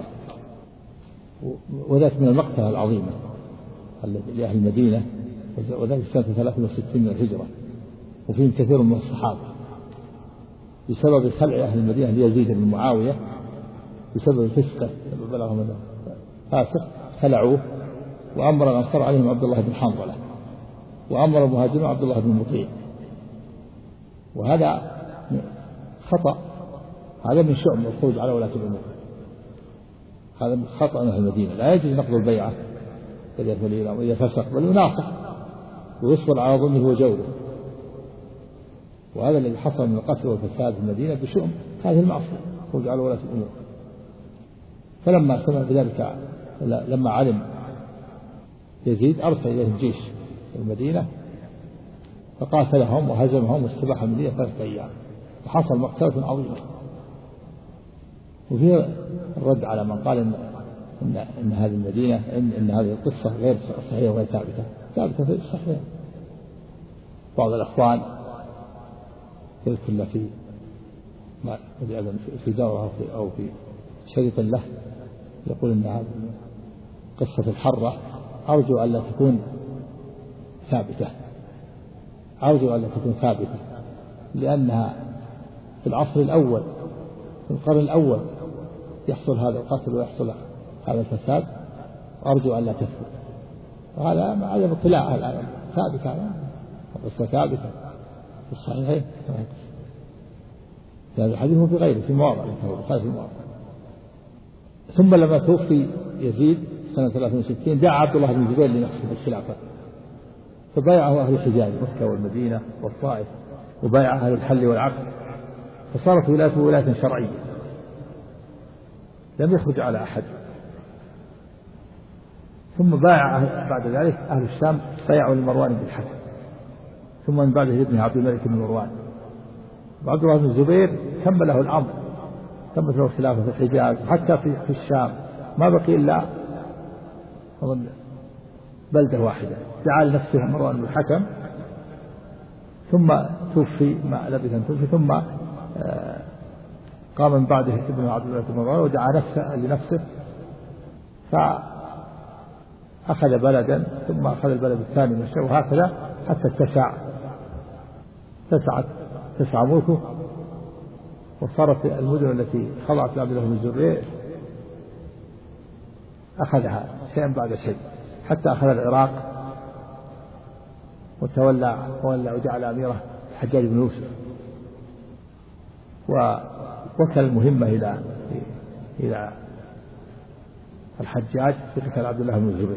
وذلك من المقتلة العظيمة لأهل المدينة، وذلك سنة 63 من الهجرة، وفيهم كثير من الصحابة بسبب خلع أهل المدينة ليزيد بن معاوية، بسبب فسقه بلغهم أنه فاسق خلعوه، وأمر الأنصار عليهم عبد الله بن حنظلة، وأمر المهاجرين عبد الله بن مطيع. وهذا خطأ، هذا من شؤم الخروج على ولاة الأمور، هذا خطأ من أهل المدينة. لا يجوز نقض البيعة إذا فسق، بل يناصح ويصبر على ظلمه وجوره. وهذا الذي حصل من القتل والفساد في المدينة بشؤم هذه المعصية، الخروج على ولاة الأمور. فلما سمع بذلك، لما علم يزيد، أرسل إليهم جيش المدينة فقاتلهم وهزمهم واستباح المدينة 3 أيام، وحصل مقتلة عظيمة. وفيه الرد على من قال إن هذه المدينة إن هذه القصة غير صحيحة وغير ثابتة في الصحيح. بعض الأخوان يذكر في دورة أو في شريط له يقول إن هذه قصة الحرة أرجو أن لا تكون ثابتة، لأنها في العصر الأول، في القرن الأول، يحصل هذا القتل ويحصل هذا الفساد، أرجو أن لا تثبت. وهذا مع عدم اطلاع الآن ثابتة، القصة ثابتة في الصحيحين. هذا الحديث في غيره في مواضع، ثم لما توفي يزيد سنة 63 دعا عبد الله بن الزبير لنفسه بالخلافة، فبايعه أهل الحجاز مكة والمدينة والطائف، وبايع أهل الحل والعقد، فصارت ولايته ولاية شرعية لم يخرج على أحد. ثم بايع بعد ذلك أهل الشام، بايعوا لمروان بن الحكم، ثم من بعده ابنه عبد الملك بن مروان. وعبد الله بن الزبير كمل له الأمر، تمت له الخلافة في الحجاز حتى في الشام، ما بقي إلا بلدة واحدة. دعا لنفسه مروان بن الحكم، ثم توفي ما لبث أن توفي، ثم قام من بعده ابن عبد الملك بن مروان ودعا لنفسه، فأخذ بلدا، ثم أخذ البلد الثاني من وهكذا حتى اتسع ملكه، وصارت المدن التي خضعت لعبد الله بن الزبير أخذها شيئا بعد شيء، حتى أخذ العراق وتولى وجعل أميره الحجاج بن يوسف، ووكل المهمة إلى الحجاج ذكر عبد الله بن الزبير.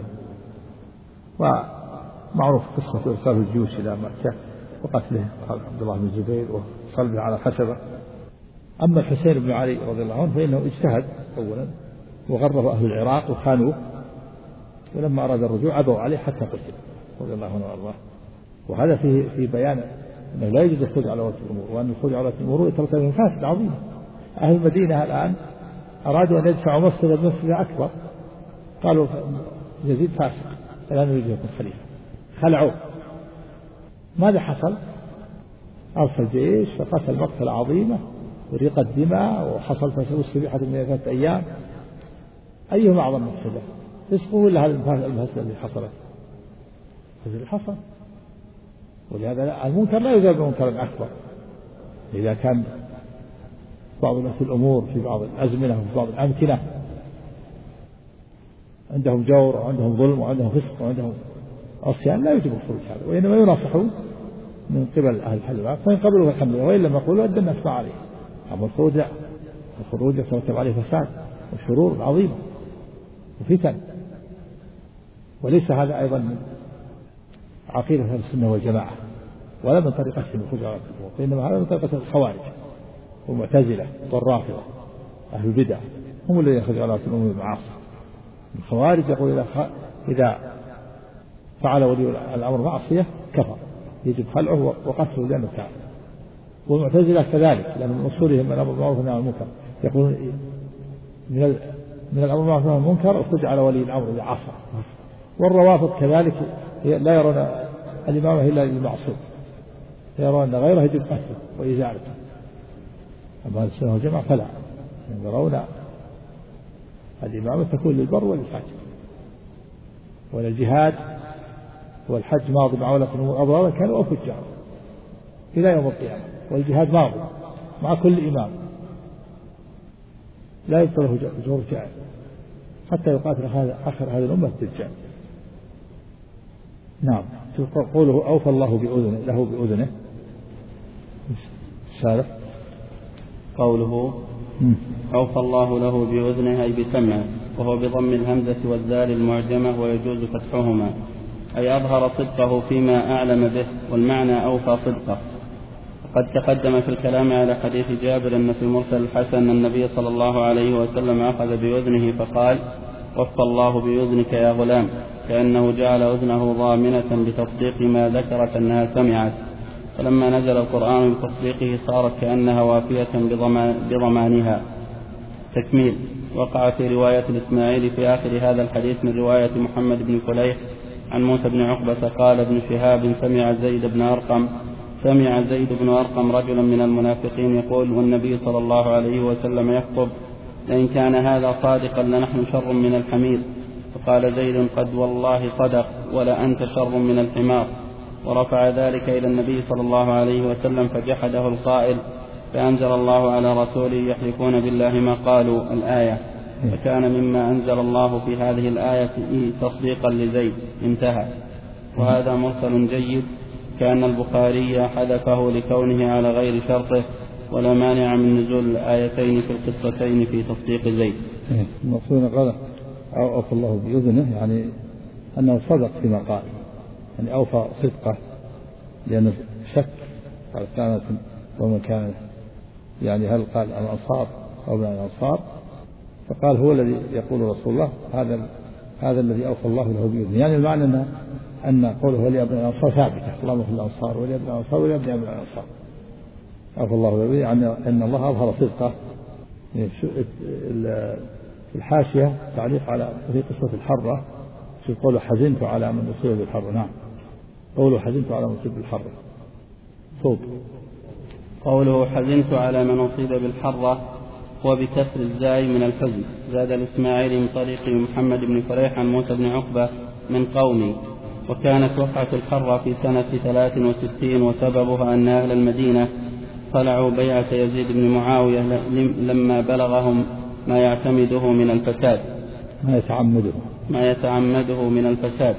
ومعروف قصة إرسال الجيوش إلى مكة وقتله عبد الله بن الزبير وصلبه على خشبة. أما الحسين بن علي رضي الله عنه فإنه اجتهد أولا وغره أهل العراق وخانوه، ولما أراد الرجوع أبوا عليه حتى قتل رضي الله عنه وأرضاه. وهذا في بيان أنه لا يجوز الخروج على ولاة الأمور، وأن الخروج على ولاة الأمور يترتب من فاسد عظيم. أهل المدينة الآن أرادوا أن يدفعوا مسجد أكبر، قالوا يزيد فاسق لا نريد يكون خليفة، خلعوه. ماذا حصل؟ أرسل جيش فقتل مقتلة عظيمة وريق الدماء، وحصل فساد سبيحة من 3 أيام. أيهما أعظم مفسدة؟ فسقه ولا هذا المفسدة اللي حصلت؟ اللي حصل. ولهذا المنكر لا يزال بمنكر أكبر، إذا كان بعض الأمور في بعض الأزمنة وفي بعض الأمكنة عندهم جور وعندهم ظلم وعندهم فسق وعندهم عصيان لا يجب الخروج هذا، وإنما يناصحون من قبل أهل الحل والعقد فإن قبلوا الحمد لله، وإن لم يقولوا أدى الناس ما عليه. أما الخروج لا، الخروج يترتب عليه فساد وشرور عظيمة وفتن، وليس هذا أيضا من عقيدة أهل السنة والجماعة ولا من طريقتهم الخروج على الأمور، وإنما هذا من طريقة الخوارج والمعتزلة والرافضة أهل البدع، هم الذين يخرجون على الأمور بالمعاصي. الخوارج يقول إذا فعل ولي الأمر معصية كفر يجب خلعه وقتله لأنه كافر. والمعتزلة كذلك، لأن من أصولهم الأمر بالمعروف والنهي عن المنكر، يقولون من الأمر بالمعروف والنهي عن المنكر اخرج على ولي الأمر إذا عصى. والروافض كذلك لا يرون الإمامة إلا للمعصوم، يرون أن غيره يجب قتله وإزالته. أما السنة والجماعة فلا، يرون الإمامة تكون للبر وللفاجر. وللجهاد والحج ماضي مع ولاة الأمور أبرارا كانوا أو فجارا إلى يوم القيامة، والجهاد ماضي مع كل إمام لا يبطل له جور جائر حتى يقاتل آخر هذه الأمة الدجال. نعم. قوله أوفى الله بأذنه له بأذنه سالف قوله أوفى الله له بأذنه أي بسمعه، وهو بضم الهمزة والذال المعجمة ويجوز فتحهما، أي أظهر صدقه فيما أعلم به، والمعنى أوفى صدقه. وقد تقدم في الكلام على حديث جابر أن في المرسل الحسن النبي صلى الله عليه وسلم أخذ بأذنه فقال وفى الله بأذنك يا غلام، كأنه جعل أذنه ضامنة بتصديق ما ذكرت أنها سمعت، فلما نزل القرآن بتصديقه صارت كأنها وافية بضمانها. تكميل. وقع في رواية الإسماعيلي في آخر هذا الحديث من رواية محمد بن فليح عن موسى بن عقبة قال ابن شهاب سمع زيد بن أرقم رجلا من المنافقين يقول والنبي صلى الله عليه وسلم يخطب لئن كان هذا صادقا لنحن شر من الحمير، فقال زيد قد والله صدق ولا أنت شر من الحمار، ورفع ذلك إلى النبي صلى الله عليه وسلم فجحده القائل، فأنزل الله على رسوله يحلفون بالله ما قالوا الآية، فكان مما أنزل الله في هذه الآية تصديقا لزيد. انتهى. وهذا مرسل جيد، كان البخاري حذفه لكونه على غير شرطه، ولا مانع من نزول الآيتين في القصتين في تصديق زيد. المقصود قال أوفى الله بأذنه يعني أنه صدق فيما قال، يعني أوفى صدقه، لأنه شك قال سنة ومن كان يعني هل قال الأنصار أو من الأنصار، فقال هو الذي يقول رسول الله هذا الذي أوفى الله له بإذنه، يعني المعنى أن قوله ولي أبن الأنصار ثابتة، اللهم في الأنصار ولي أبن الأنصار ولي أبن الأنصار. أوفى الله له بإذنه يعني أن الله أظهر صدقه. في الحاشية تعليق على في قصة الحرة في قوله حزنت على من أصيب بالحرة. نعم. قوله حزنت على من أصيب بالحرة صوب. قوله حزنت على من أصيب بالحرة وبكسر الزاي من الحزن. زاد الإسماعيلي من طريق محمد بن فليح عن موسى بن عقبة من قومي. وكانت وقعة الحرة في سنة 63 وسببها أن أهل المدينة طلعوا بيعة يزيد بن معاوية لما بلغهم ما يعتمده من الفساد ما يتعمده من الفساد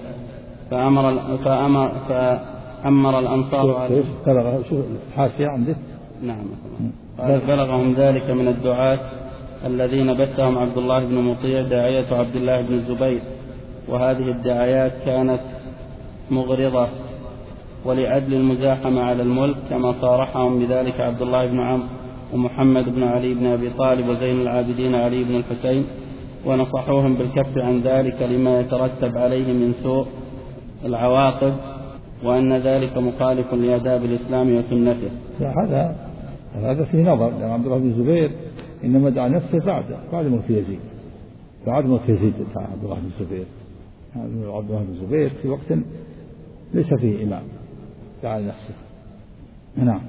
فأمر الأنصار عليه. شوف الحاشية عندك. نعم. بلغهم ذلك من الدعاة الذين بثهم عبد الله بن مطيع داعية عبد الله بن الزبير، وهذه الدعايات كانت مغرضة ولعدل المزاحمة على الملك، كما صارحهم بذلك عبد الله بن عمرو ومحمد بن علي بن أبي طالب وزين العابدين علي بن الحسين، ونصحوهم بالكف عن ذلك لما يترتب عليه من سوء العواقب، وأن ذلك مخالف لآداب الإسلام وسنته. هذا فيه نظر، لأن عبد الله بن الزبير إنما دعا نفسه بعد موت يزيد، عبد الله بن الزبير. عبد الله بن الزبير في وقت ليس فيه إمام دعا نفسه. نعم.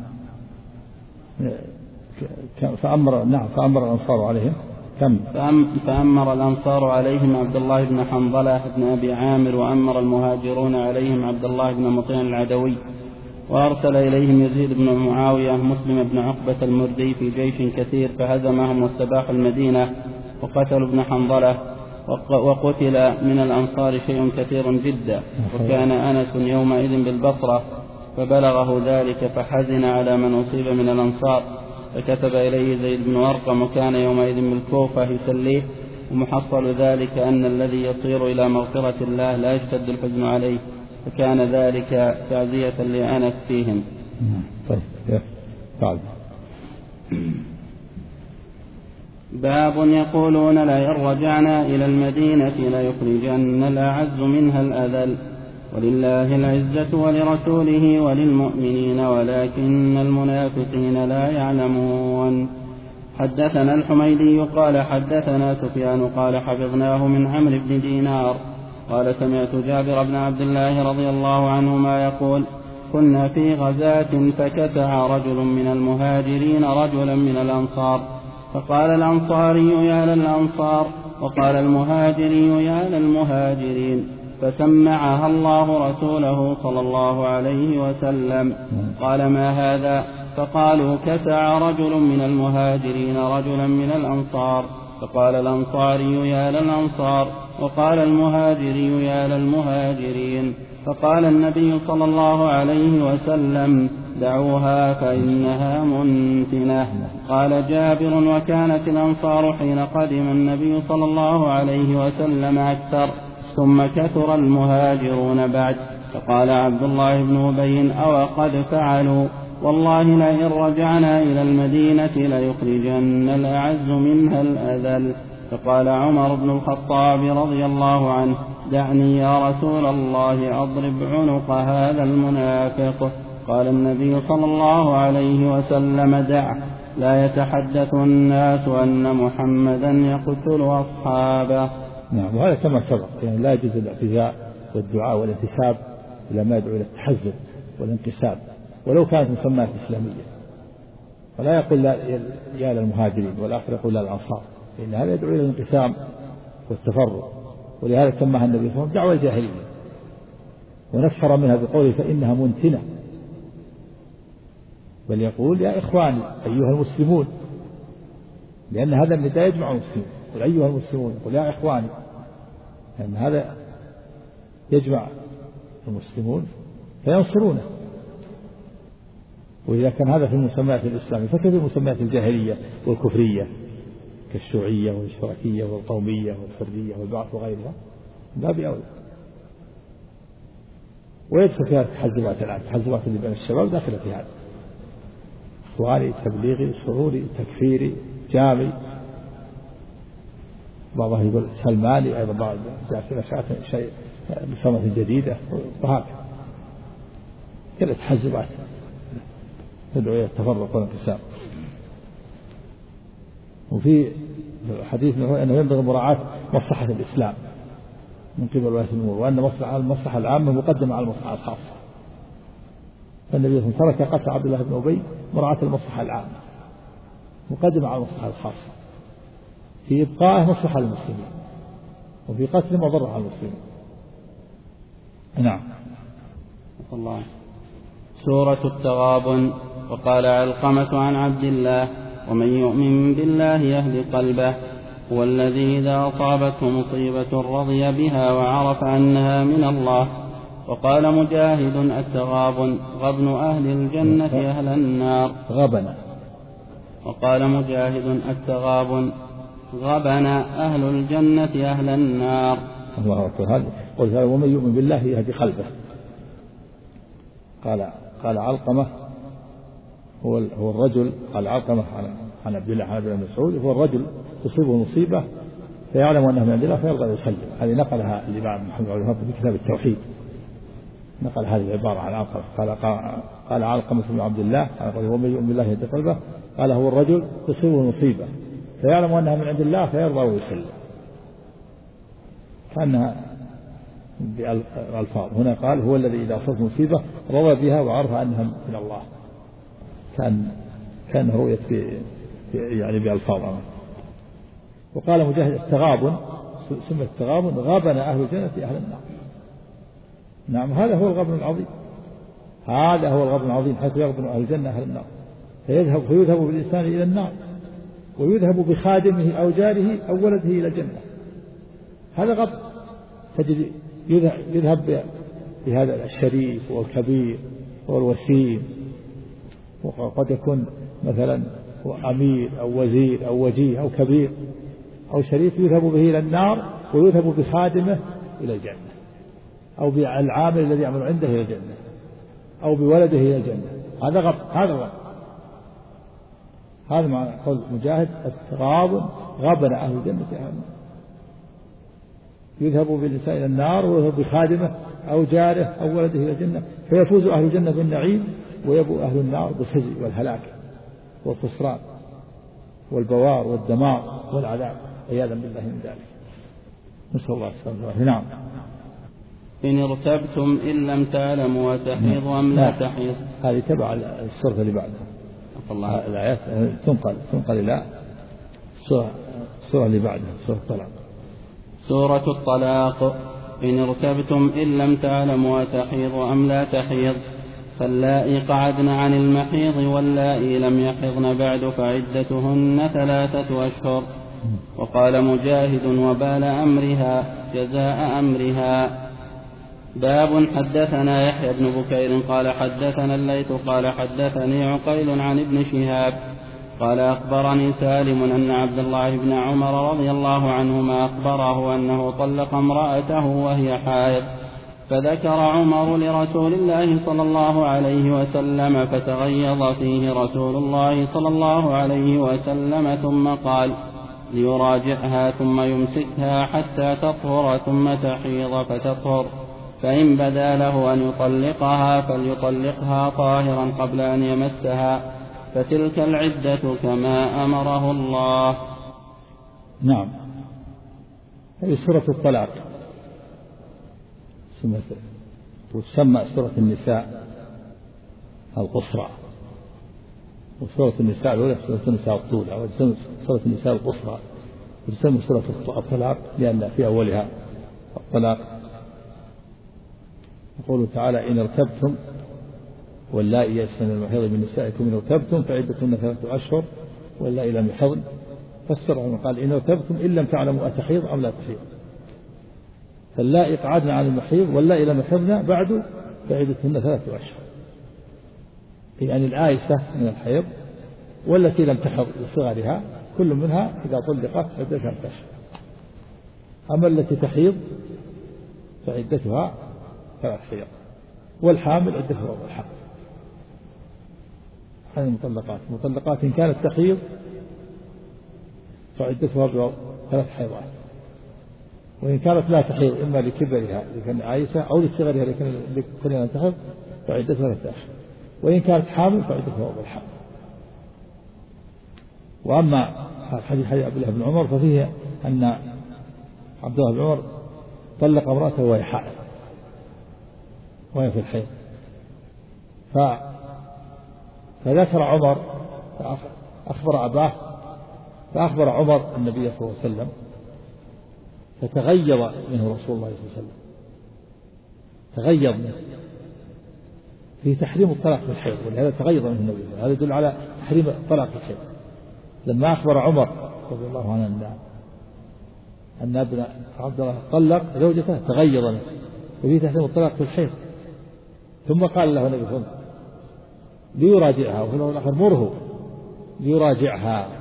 فأمر الأنصار عليهم فأمر الأنصار عليهم عبد الله بن حنظلة بن أبي عامر، وأمر المهاجرون عليهم عبد الله بن مطيع العدوي، وأرسل إليهم يزيد بن معاوية مسلم بن عقبة المردي في جيش كثير فهزمهم واستباح المدينة وقتلوا ابن حنظلة، وقتل من الأنصار شيء كثير جدا. وكان أنس يومئذ بالبصرة فبلغه ذلك فحزن على من أصيب من الأنصار، فكتب إليه زيد بن أرقم وكان يومئذ بالكوفة يسليه، ومحصل ذلك أن الذي يصير إلى مغفرة الله لا يشتد الحزن عليه، فكان ذلك تعزية لأنس فيهم. باب يقولون لئن رجعنا إلى المدينة ليخرجن الأعز منها الأذل، ولله العزة ولرسوله وللمؤمنين ولكن المنافقين لا يعلمون. حدثنا الحميدي قال حدثنا سفيان قال حفظناه من عمرو بن دينار قال سمعت جابر بن عبد الله رضي الله عنهما يقول كنا في غزاة فكسع رجل من المهاجرين رجلا من الأنصار، فقال الأنصاري يا للأنصار، وقال المهاجري يا للمهاجرين، فسمعها الله رسوله صلى الله عليه وسلم. قال ما هذا؟ فقالوا كسع رجل من المهاجرين رجلا من الأنصار، فقال الأنصاري يا للأنصار، وقال المهاجري يا للمهاجرين. فقال النبي صلى الله عليه وسلم دعوها فإنها منتنة. قال جابر وكانت الأنصار حين قدم النبي صلى الله عليه وسلم أكثر، ثم كثر المهاجرون بعد. فقال عبد الله بن أبي أو قد فعلوا، والله لئن رجعنا إلى المدينة ليخرجن الأعز منها الأذل. فقال عمر بن الخطاب رضي الله عنه دعني يا رسول الله أضرب عنق هذا المنافق. قال النبي صلى الله عليه وسلم دعه، لا يتحدث الناس أن محمدا يقتل أصحابه. نعم، وهذا كما سبق، يعني لا يجوز الاعتزاء والدعاء والانتساب إلى ما يدعو إلى التحزب والانقسام ولو كانت مسمات إسلامية. فلا يقول يا للمهاجرين والآخر يقول لا للأنصار، لأن هذا يدعو إلى الانقسام والتفرق، ولهذا سماها النبي صلى الله عليه وسلم دعوة الجاهلية، ونفر منها بقوله فإنها منتنة، بل يقول يا إخواني أيها المسلمون، لأن هذا النداء يجمع المسلمين، يقول أيها المسلمون، يقول يا إخواني، لأن هذا يجمع المسلمون فينصرونه. وإذا كان هذا في المسميات الإسلامية فكيف المسميات الجاهلية والكفرية كالشيوعية والاشتراكية والقومية والحرية والبعث وغيرها؟ باب أولى. ويدخل فيها التحزبات الآن، التحزبات اللي بين الشباب داخلة في هذا، إخواني، تبليغي، سروري، تكفيري، جامي، بعضها يقول سلماني، أيضا بعض جاء في نشاط شيء مسمى جديدة، وهكذا كذا تحزبات تدعو إلى التفرق والانقسام. وفي حديث أنه ينبغي مراعاة مصلحة الإسلام من قبل ولاة الأمور، وأن المصلحة العامة مقدمة على المصلحة الخاصة. فالنبي صلى الله عليه وسلم ترك قتل عبد الله بن أبي مراعاة المصلحة العامة مقدمة على المصلحة الخاصة، في إبقائه مصلحة للمسلمين، وفي قتل مضرة على المسلمين. نعم. الله. سورة التغابن. وقال علقمة عن عبد الله ومن يؤمن بالله يهد قلبه، هو الذي إذا أصابته مصيبة رضي بها وعرف أنها من الله. وقال مجاهد التغابن غبن أهل الجنة أهل النار. غبن. وقال مجاهد التغابن غبن أهل الجنة أهل النار. الله أكبر. هذا ومن يؤمن بالله يهدي قلبه. قال علقمة هو الرجل، قال علقمة عن عبد الله بن مسعود هو الرجل تصيبه مصيبة فيعلم أنها من عند الله فيرضى يسلم. هذه نقلها الإمام محمد بن الوهاب في كتاب التوحيد، نقل هذه العبارة عن علقمة. قال علقمة بن عبد الله ومن يؤمن بالله يهدي قلبه، قال هو الرجل تصيبه مصيبة فيعلم أنها من عند الله فيرضى ويسلم، كأنها بالألفاظ. هنا قال هو الذي إذا أصابته مصيبة رضى بها وعرف أنها من الله، كان رؤية يعني بألفاظ. وقال مجاهد التغابن سمى التغابن غابن أهل الجنة أهل النار. نعم، هذا هو الغبن العظيم، هذا هو الغبن العظيم، حيث يغبن أهل الجنة أهل النار، فيذهب بالإنسان إلى النار، ويذهب بخادمه أو جاره أو ولده إلى الجنة. هذا غبن. تجد يذهب بهذا الشريف والكبير والوسيم، وقد يكون مثلا أمير أو وزير أو وجيه أو كبير أو شريف، يذهب به إلى النار ويذهب بخادمه إلى الجنة، أو بالعامل الذي يعمل عنده إلى الجنة، أو بولده إلى الجنة. هذا غبن. هذا غبن. هذا معنى قول مجاهد غبن أهل الجنة أهل النار. يذهب بالإنسان إلى النار ويذهب بخادمه أو جاره أو ولده إلى الجنة، فيفوز أهل الجنة بالنعيم، ويبو أهل النار بالخزي والهلاك والخسران والبوار والدمار والعذاب، عياذا بالله من ذلك. نسأل الله السلامة. نعم. إن ارتبتم إن لم تعلموا وتحيض أم لا تحيض. هذه تبع السورة اللي بعدها. الآيات تنقل إلى السورة اللي بعدها، سورة الطلاق. سورة الطلاق. إن ارتبتم إن لم تعلموا وتحيض أم لا تحيض، فاللائي قعدن عن المحيض واللائي لم يحضن بعد فعدتهن 3 أشهر. وقال مجاهد: وبال أمرها جزاء أمرها. باب. حدثنا يحيى بن بكير قال حدثنا الليث قال حدثني عقيل عن ابن شهاب قال أخبرني سالم أن عبد الله بن عمر رضي الله عنهما أخبره أنه طلق امرأته وهي حائض، فذكر عمر لرسول الله صلى الله عليه وسلم، فتغيظ فيه رسول الله صلى الله عليه وسلم، ثم قال: ليراجعها ثم يمسكها حتى تطهر ثم تحيض فتطهر، فإن بدا له أن يطلقها فليطلقها طاهرا قبل أن يمسها، فتلك العدة كما أمره الله. نعم. هذه سورة الطلاق، وتسمى سورة النساء القصرى، وسورة النساء الأولى سورة النساء الطولى، وتسمى سورة النساء القصرى، وتسمى سورة الطلاق لأن في أولها الطلاق. يقول تعالى: إن ارتبتم واللائي يئسن من المحيض من نسائكم إن ارتبتم فعدتهن 3 أشهر واللائي لم يحضن. فسرها قال: إن ارتبتم إن لم تعلموا أتحيض أم لا تحيض، فاللائي قعدن عن المحيض واللائي لم يحضن بعد فعدتهن 3 أشهر، يعني الآيسة من الحيض والتي لم تحض لصغرها، كل منها إذا طلقت عدتها 3 أشهر. أما التي تحيض فعدتها 3 حيض، والحامل عدتها 4 حمل. هذه المطلقات إن كانت تحيض فعدتها 3 حيضات، وإن كانت لا تحيض إما لكبرها لكن عايسة أو لصغرها لكن لم تحض فعدتها 3 أشهر، وإن كانت حامل فعدتها 4 حمل. وأما حديث عبد الله بن عمر ففيه أن عبد الله بن عمر طلق امرأته وهي حائض وهي في الحيض، فذكر عمر أخبر أباه، فأخبر عمر النبي صلى الله عليه وسلم، فتغيظ منه رسول الله صلى الله عليه وسلم، تغيظ منه في تحريم الطلاق في الحيض، ولهذا تغيظ منه النبي. هذا يدل على تحريم الطلاق في الحيض. لما أخبر عمر رضي الله عنه أن ابن عبد الله طلق زوجته تغيظ منه وفي تحريم الطلاق في الحيض، ثم قال له النبي صلى الله عليه وسلم ليراجعها، وفي الآخر مره ليراجعها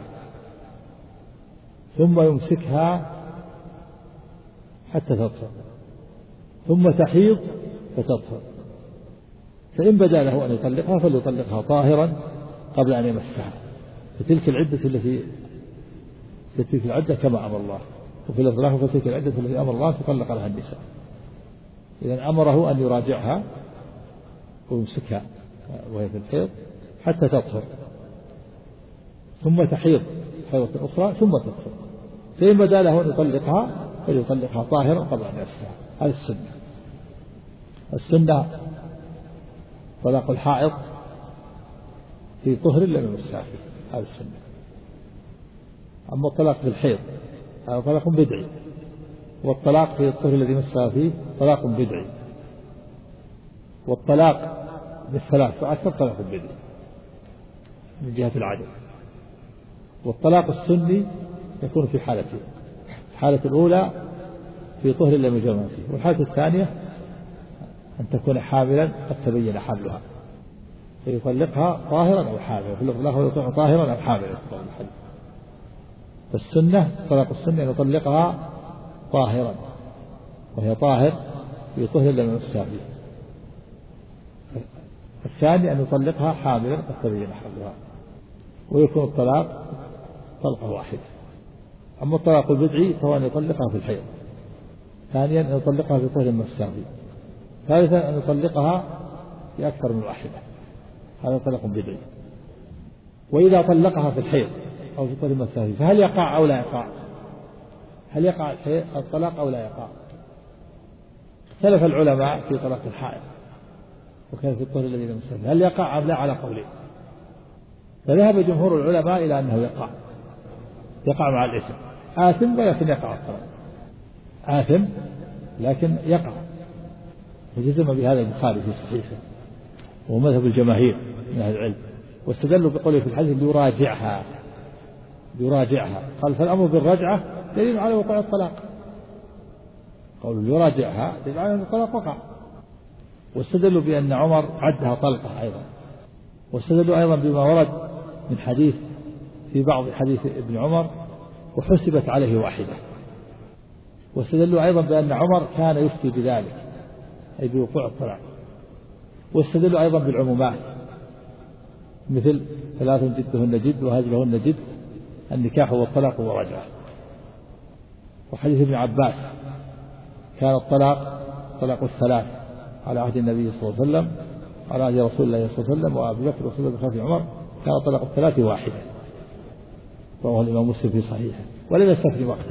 ثم يمسكها حتى تطهر ثم تحيض فتطهر، فإن بدا له أن يطلقها فليطلقها طاهرا قبل أن يمسها، فتلك العدة التي تلك العدة كما أمر الله، وفي الإطلاق فتلك العدة التي أمر الله تطلق لها النساء. إذن أمره أن يراجعها ويمسكها وهي في الحيض حتى تطهر ثم تحيض حيضة أخرى ثم تطهر، فإن بدا له أن يطلقها فليطلقها طاهرا قبل أن يمسها. هذه السنة طلاق الحائض في طهر لم يمسها فيه، هذه السنة. أما الطلاق في الحيض هذا طلاق بدعي، والطلاق في الطهر الذي مسها فيه طلاق بدعي. والطلاق بالثلاث فأكثر طلاق البدء من جهة العدد. والطلاق السني يكون في حالتين: الحالة الأولى في طهر لم يجمع فيه، والحالة الثانية أن تكون حاملا قد تبين حملها فيطلقها طاهرا أو حاملا، فيطلقها طاهرا أو حاملا. فالسنة طلاق السنة أن يطلقها طاهرا وهي طاهر في طهر لم يمسها فيه. الثاني أن يطلقها حاملا قد تبين حملها، ويكون الطلاق طلقة واحدة. أما الطلاق البدعي فهو أن يطلقها في الحيض. ثانيا أن يطلقها في طهر مسها فيه. ثالثا أن يطلقها في أكثر من واحدة، هذا طلاق بدعي. وإذا طلقها في الحيض أو في طهر مسها فيه فهل يقع أو لا يقع؟ هل يقع الطلاق أو لا يقع؟ اختلف العلماء في طلاق الحائض وكان في الطهر الذي لم يسمى هل يقع أم لا على قولين. فذهب جمهور العلماء إلى أنه يقع مع الإثم، آثم ولكن يقع الطلاق، آثم لكن يقع. وجزم بهذا البخاري في صحيحه ومذهب الجماهير من أهل العلم، واستدلوا بقوله في الحديث يراجعها قال فالأمر بالرجعة دليل على وقوع الطلاق. قولوا يراجعها دليل على أن الطلاق وقع. واستدلوا بأن عمر عدها طلقة أيضا. واستدلوا أيضا بما ورد من حديث في بعض حديث ابن عمر وحسبت عليه واحدة. واستدلوا أيضا بأن عمر كان يفتي بذلك أي بوقوع الطلاق. واستدلوا أيضا بالعمومات مثل 3 جدهن جد وهزلهن جد، النكاح والطلاق والرجعة. وحديث ابن عباس كان طلاق الثلاث على عهد النبي صلى الله عليه وسلم، على عهد رسول الله صلى الله عليه وسلم وأبي بكر وعمر بخلاف عمر كان طلاق الثلاث واحدة، رواه الإمام مسلم في صحيحه. ولم يستثني وقتا،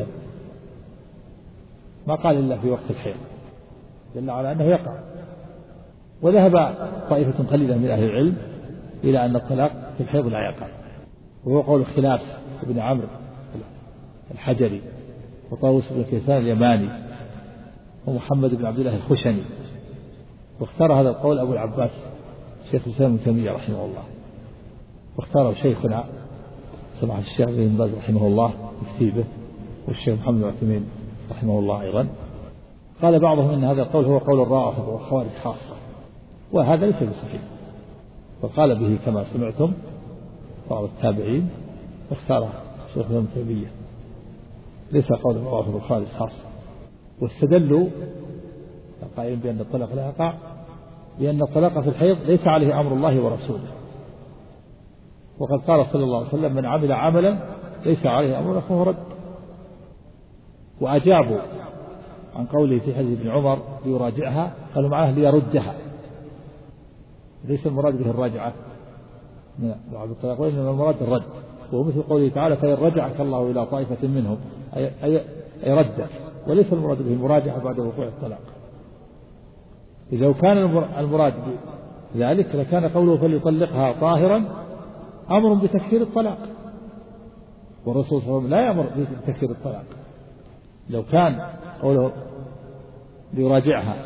ما قال إلا في وقت الحيض، دل على أنه يقع. وذهب طائفة قليلة من أهل العلم إلى أن الطلاق في الحيض لا يقع، وهو قول خلاف بن عمرو الحجري وطاووس بن كيسان اليماني ومحمد بن عبد الله الخشني. واختار هذا القول أبو العباس شيخ الإسلام ابن تيمية رحمه الله، واختاره شيخنا سماحة الشيخ ابن باز رحمه الله في كتابه، والشيخ محمد بن عثيمين رحمه الله أيضا. قال بعضهم إن هذا القول هو قول الرافضة والخوارج خاصة، وهذا ليس بصحيح، وقال به كما سمعتم بعض التابعين واختاره شيخ ابن تيمية، ليس قول الرافضة والخوارج خاصة. واستدلوا قائلين بأن الطلاق لا يقع لأن الطلاق في الحيض ليس عليه أمر الله ورسوله، وقد قال صلى الله عليه وسلم من عمل عملا ليس عليه أمرنا فهو رد. وأجابوا عن قوله في حديث ابن عمر ليراجعها قالوا معناه ليردها، ليس المراد به الرجعة بعد الطلاق، وإنما المراد الرد. ومثل قوله تعالى فإن رجعك الله إلى طائفة منهم أي رد، وليس المراد به المراجعة بعد وقوع الطلاق. إذا لو كان المراد ذلك لكان قوله فليطلقها طاهرا أمر بتكفير الطلاق، والرسول صلى الله عليه وسلم لا يأمر بتكفير الطلاق. لو كان قوله ليراجعها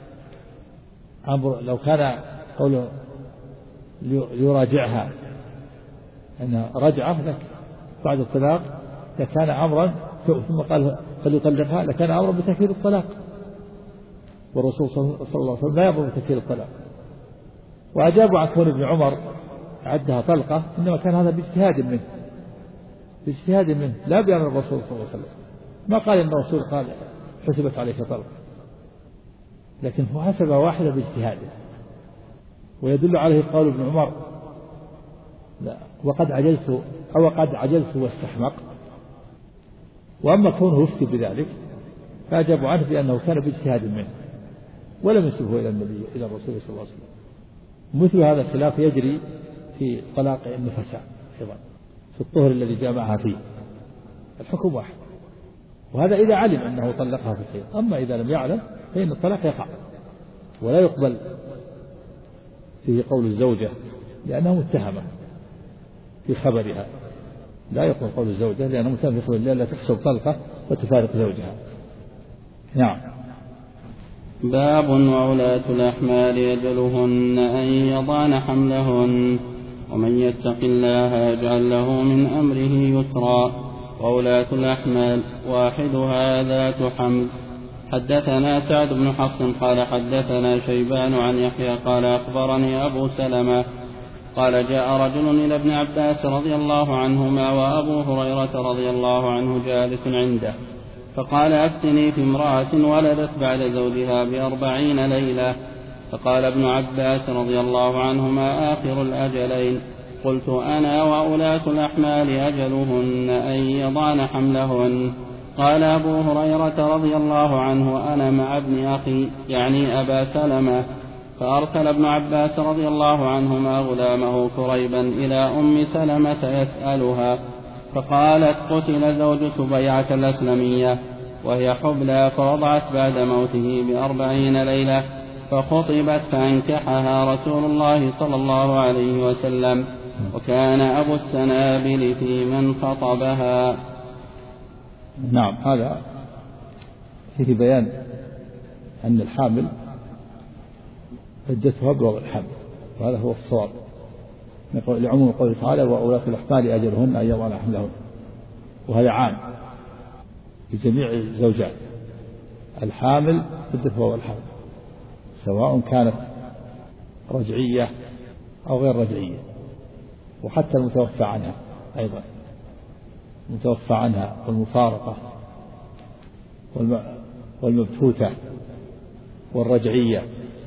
لو كان قوله ليراجعها أن رجعة لك بعد الطلاق لكان أمرا، ثم قال فليطلقها لكان أمرا بتكفير الطلاق، والرسول صلى الله عليه وسلم لا يأمر بتكفير الطلاق. وأجابوا عن كون ابن عمر عدها طلقة إنما كان هذا باجتهاد منه لا بأمر الرسول صلى الله عليه وسلم، ما قال إن الرسول قال حسبت عليك طلقة، لكن هو حسبها واحدة باجتهاده. ويدل عليه قول ابن عمر لا وقد عجزت واستحمق. وأما كونه يفتي بذلك فأجابوا عنه بأنه كان باجتهاد منه ولم ينسبه إلى الرسول صلى الله عليه وسلم. مثل هذا الخلاف يجري في طلاق النفساء أيضا في الطهر الذي جامعها فيه، الحكم واحد، وهذا إذا علم أنه طلقها في الحيض. أما إذا لم يعلم فإن الطلاق يقع ولا يقبل فيه قول الزوجة لأنه متهمة في خبرها، لا يقبل قول الزوجة لأنه متهم في خبرها لا تحسب طلقة وتفارق زوجها. نعم. باب وولاة الأحمال أجلهن أن يضعن حملهن ومن يتق الله يجعل له من أمره يسرا. وولاة الأحمال واحدها ذات حمل. حدثنا سعد بن حفص قال حدثنا شيبان عن يحيى قال أخبرني أبو سلمة قال جاء رجل إلى ابن عباس رضي الله عنهما وأبو هريرة رضي الله عنه جالس عنده فقال أفتني في امرأة ولدت بعد زوجها ب40 ليلة. فقال ابن عباس رضي الله عنهما آخر الأجلين. قلت أنا وأولاة الأحمال أجلهن أن يضعن حملهن. قال أبو هريرة رضي الله عنه أنا مع ابن أخي يعني أبا سلمة. فأرسل ابن عباس رضي الله عنهما غلامه كريبا إلى أم سلمة يسألها فقالت قتل زوج سبيعة الأسلمية وهي حبلى فوضعت بعد موته ب40 ليلة فخطبت فأنكحها رسول الله صلى الله عليه وسلم وكان أبو السنابل في من خطبها. نعم. هذا فيه بيان أن الحامل عدتها بلوغ الحمل وهذا هو الصواب لعموم قوله تعالى وأولاة الأحمال أجلهن أن يضعن حملهن وهذا عام لجميع الزوجات. الحامل عدتها بلوغ الحمل سواء كانت رجعية أو غير رجعية وحتى المتوفى عنها أيضا المتوفى عنها والمفارقة والمبتوتة والرجعية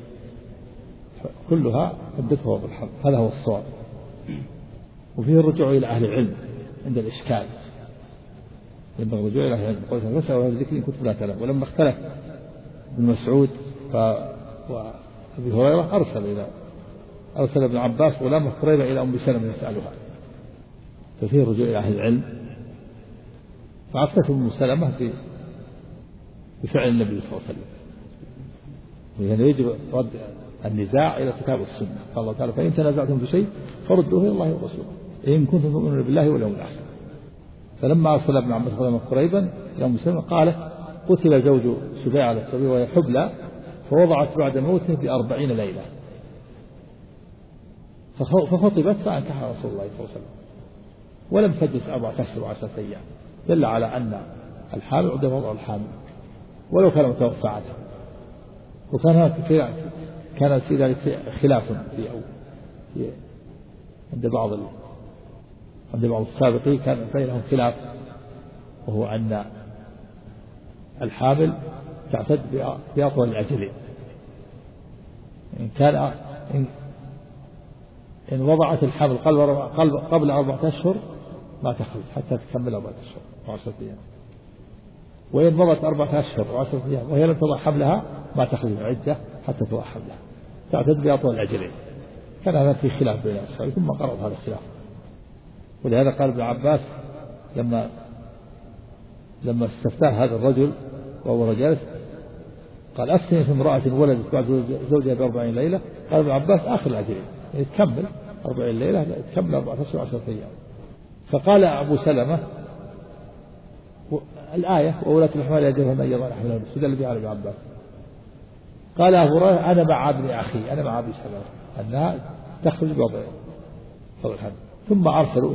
كلها عدتها بالحمل هذا هو الصواب. وفيه الرجوع إلى أهل العلم عند الإشكال ينبغي الرجوع إلى أهل العلم قلت فاسألوا أهل الذكر إن كنتم لا تعلمون. ولما اختلف ابن مسعود وأبي هريرة أرسل ابن عباس غلامه قريبا إلى أم سلمة يسألها ففيه الرجوع إلى أهل العلم. فعفتت أم سلمة بفعل النبي صلى الله عليه وسلم وإذا يجب رد النزاع إلى كتاب السنة. قال الله تعالى فإن تنازعتم في شيء فردوه إلى الله ورسوله إن كنتم تؤمنون بالله واليوم الآخر. فلما أرسل ابن عباس غلامه قريبا إلى أم سلمة قال قتل زوج سبيعة الأسلمية وهي حبلى فوضعت بعد موته ب40 ليلة فخطبت فأنكحها رسول الله صلى الله عليه وسلم ولم تجلس 4 أشهر و10 أيام دل على أن الحامل عند وضع الحامل ولو كان متوفى عنها. وكان في ذلك خلاف عند بعض السابقين كان بينهم خلاف وهو أن الحامل تعتد بأطول الأجلين إن وضعت الحمل قبل 4 أشهر ما تخرج حتى تكمل 4 أشهر و10 أيام وإن مضت 4 أشهر و10 أيام وهي لم تضع حملها ما تخرج عدة حتى تضع حملها تعتد بأطول الأجلين. كان هذا في خلاف بين الصحابة ثم قرأت هذا الخلاف. ولهذا قال ابن عباس لما استفتاه هذا الرجل وهو رجال قال أفتني في امرأة ولدت بعد زوجها ب40 ليلة. قال ابن عباس آخر الأجلين يعني تكمل 40 ليلة تكمل 4 أشهر و10 أيام. فقال أبو سلمة الآية وولاة الأحمال أجلهن أن يضعن حملهن استدل بها على ابن عباس. قال أبو هريرة أنا مع ابن أخي أنا مع أبي سلمة أنها تخرج بوضع الحمل. ثم أرسل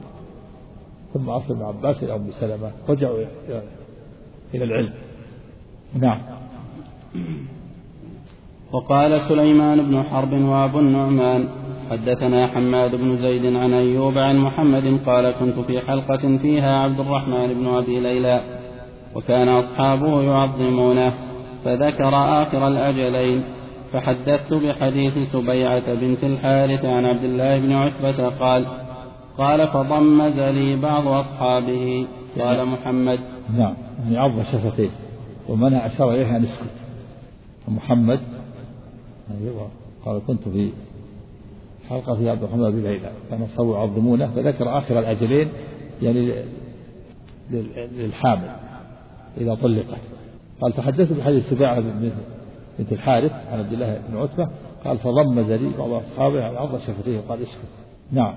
ابن عباس إلى أم سلمة رجعوا إلى العلم. نعم. وقال سليمان بن حرب وأبو النعمان حدثنا حماد بن زيد عن أيوب عن محمد قال كنت في حلقة فيها عبد الرحمن بن أبي ليلى وكان أصحابه يعظمونه فذكر آخر الأجلين فحدثت بحديث سبيعة بنت الحارث عن عبد الله بن عتبة قال فضمز لي بعض أصحابه. قال محمد نعم يعني عض شفتيه ومنع أشار إليها أن اسكت. محمد قال كنت في حلقة في عبد الرحمن بن ليلى كان أصحابه يعظمونه فذكر آخر الأجلين يعني للحامل إذا طلقت. قال فحدثت بحديث سبيعة بنت الحارث عن عبد الله بن عتبة قال فضمز لي بعض أصحابه يعني عض شفتيه وقال اسكت. نعم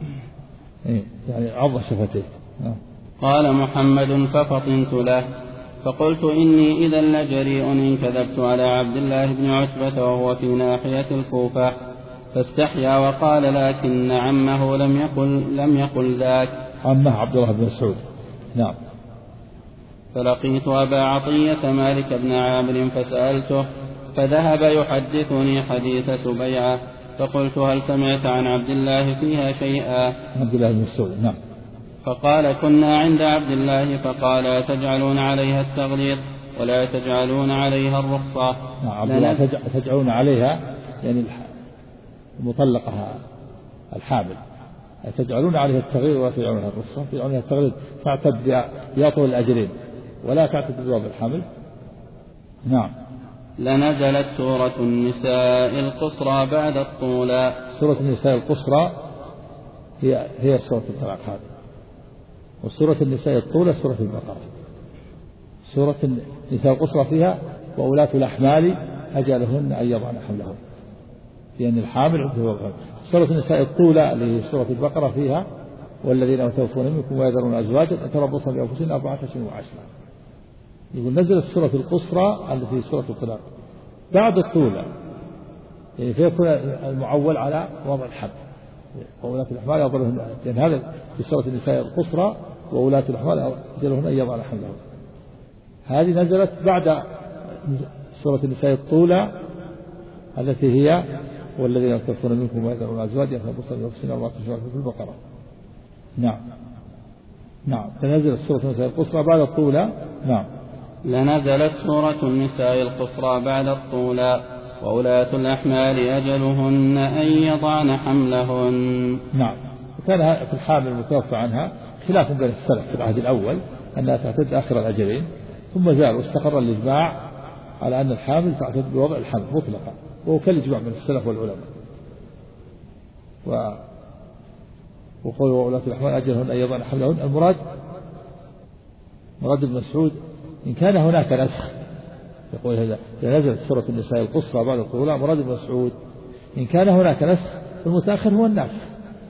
يعني عض شفتيه. قال محمد ففطنت له فقلت إني إذا لجريء إن كذبت على عبد الله بن عتبة وهو في ناحية الكوفة، فاستحيا وقال لكن عمه لم يقل ذاك. عمه عبد الله بن مسعود. نعم. فلقيت أبا عطية مالك بن عامر فسألته، فذهب يحدثني حديث سبيعة، فقلت هل سمعت عن عبد الله فيها شيئا؟ عبد الله بن مسعود. نعم. فقال كنا عند عبد الله فقال تجعلون عليها التغليظ ولا تجعلون عليها الرخصة. نعم. تجعلون عليها يعني المطلقة الحامل، تجعلون عليها التغليظ ولا تجعلون عليها الرخصة. تجعلون عليها التغليظ تعتد يطول الأجرين ولا تعتد بواب الحمل. نعم. لنزلت سورة النساء القصرى بعد الطولى. سورة النساء القصرى هي سورة الطلاق هذه، وسورة النساء الطولى سورة البقرة. سورة النساء القصرى فيها وأولاة الأحمال أجلهن أن يضعن حملهن، لأن الحامل سورة النساء الطولى اللي هي سورة البقرة فيها والذين يتوفون منكم ويذرون أزواجا يتربصن بأنفسهن 4 أشهر و10. يقول نزلت سورة القصرى التي هي سورة الطلاق بعد الطولى، يعني فيكون المعول على وضع الحمل وأولاة الأحمال يضرهن، لأن هذا في سورة النساء القصرى وأولاة الأحمال أجلهن أن يضعن حملهن. هذه نزلت بعد سورة النساء الطولى التي هي والذين يتوفون منكم ويذرون أزواجا يتربصن بأنفسهن 4 أشهر في البقرة. نعم. نعم. فنزلت سورة النساء القصرى بعد الطولى. نعم. لنزلت سورة النساء القصرى بعد الطولى وأولاة الأحمال أجلهن أن يضعن حملهن. نعم. وكان في الحامل المتوفى عنها خلاف بين السلف في العهد الأول أنها تعتد آخر الأجلين، ثم زال واستقر الإجماع على أن الحامل تعتد بوضع الحمل مطلقا، وهو كالإجماع من السلف والعلماء. وقول وأولاة الأحمال أجلهن أن يضعن حملهن، المراد ابن مسعود إن كان هناك نسخ، يقول هذا نزلت سورة النساء القصرى بعد الطولى، مراد ابن مسعود إن كان هناك نسخ فالمتأخر هو الناسخ،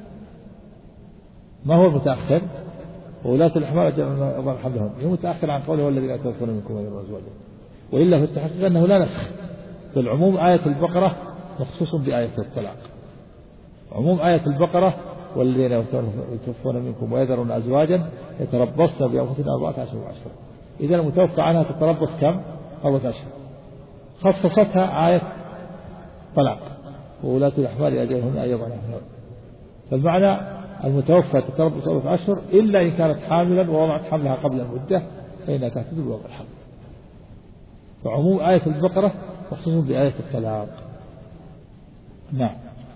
ما هو المتأخر؟ وولاة الأحمال أجلهن أن يضعن حملهن هو متأخر عن قوله والذين يتوفون منكم ويذرون أزواجا، وإلا في التحقيق أنه لا نسخ. فالعموم آية البقرة مخصوص بآية الطلاق، عموم آية البقرة والذين يتوفون منكم ويذرون أزواجا يتربصن بأنفسهن 4 أشهر و10. إذا المتوفى عنها تتربص كم؟ 4 أشهر. خصصتها آية طلاق وولاة الأحمال أجلهن أن يضعن حملهن، فالمعنى المتوفى تتربص 4 أشهر إلا إن كانت حاملا ووضعت حملها قبل المدة فإنها تعتد بوضع الحمل. فعموم آية البقرة مخصوص بآية الطلاق. نعم.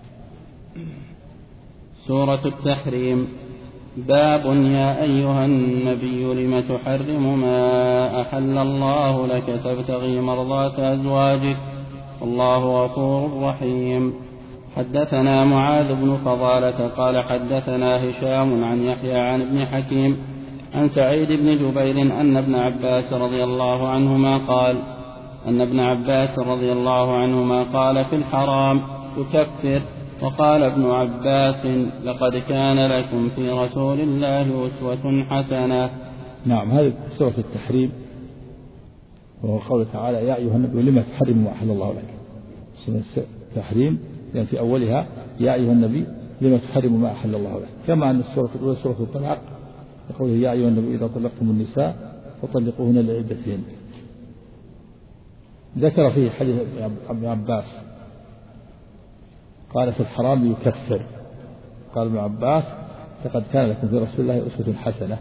سورة التحريم. باب يا أيها النبي لم تحرم ما أحل الله لك تبتغي مرضات أزواجك والله غفور رحيم. حدثنا معاذ بن فضالة قال حدثنا هشام عن يحيى عن ابن حكيم عن سعيد بن جبير أن ابن عباس رضي الله عنهما قال في الحرام تكفر. وقال ابن عباس لقد كان لكم في رسول الله أسوة حسنة. نعم. هذه سورة التحريم، وهو قوله تعالى يا أيها النبي لما تحرم ما أحل الله لك. سورة التحريم يعني في أولها يا أيها النبي لما تحرم ما أحل الله لك، كما أن السورة الأولى سورة الطلاق يقول يا أيها النبي إذا طلقتم النساء فطلقوهن لعدتهن. ذكر فيه حديث ابن عباس قال في الحرام يكفر. قال ابن عباس لقد كان لكم في رسول الله أسوة حسنة،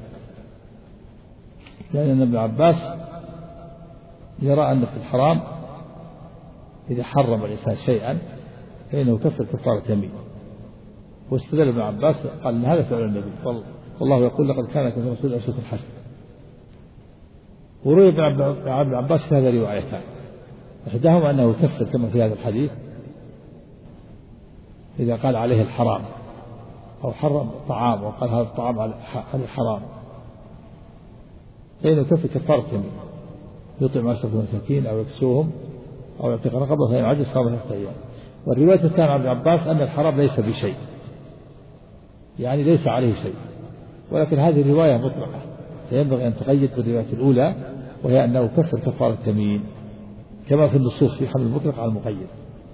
لأن ابن عباس يرى أن في الحرام إذا حرم الإنسان شيئا فإنه يكفر كفارة يمين، واستدل ابن عباس قال إن هذا فعل النبي والله يقول لقد كان لكم في رسول الله أسوة حسنة. وروي ابن عباس في هذا روايتان، إحداهما أنه يكفر كما في هذا الحديث إذا قال عليه الحرام أو حرم طعام وقال هذا الطعام على الحرام فإنه يكفر كفارة يمين، يطعم 10 مساكين أو يكسوهم أو يعتق رقبة فإن عجز صام 3 أيام. والرواية الثانية عن ابن عباس أن الحرام ليس بشيء، يعني ليس عليه شيء، ولكن هذه الرواية مطلقة فينبغي أن تقيد بالرواية الأولى وهي أنه كفر كفارة يمين كما في النصوص في حمل المطلق على المقيد.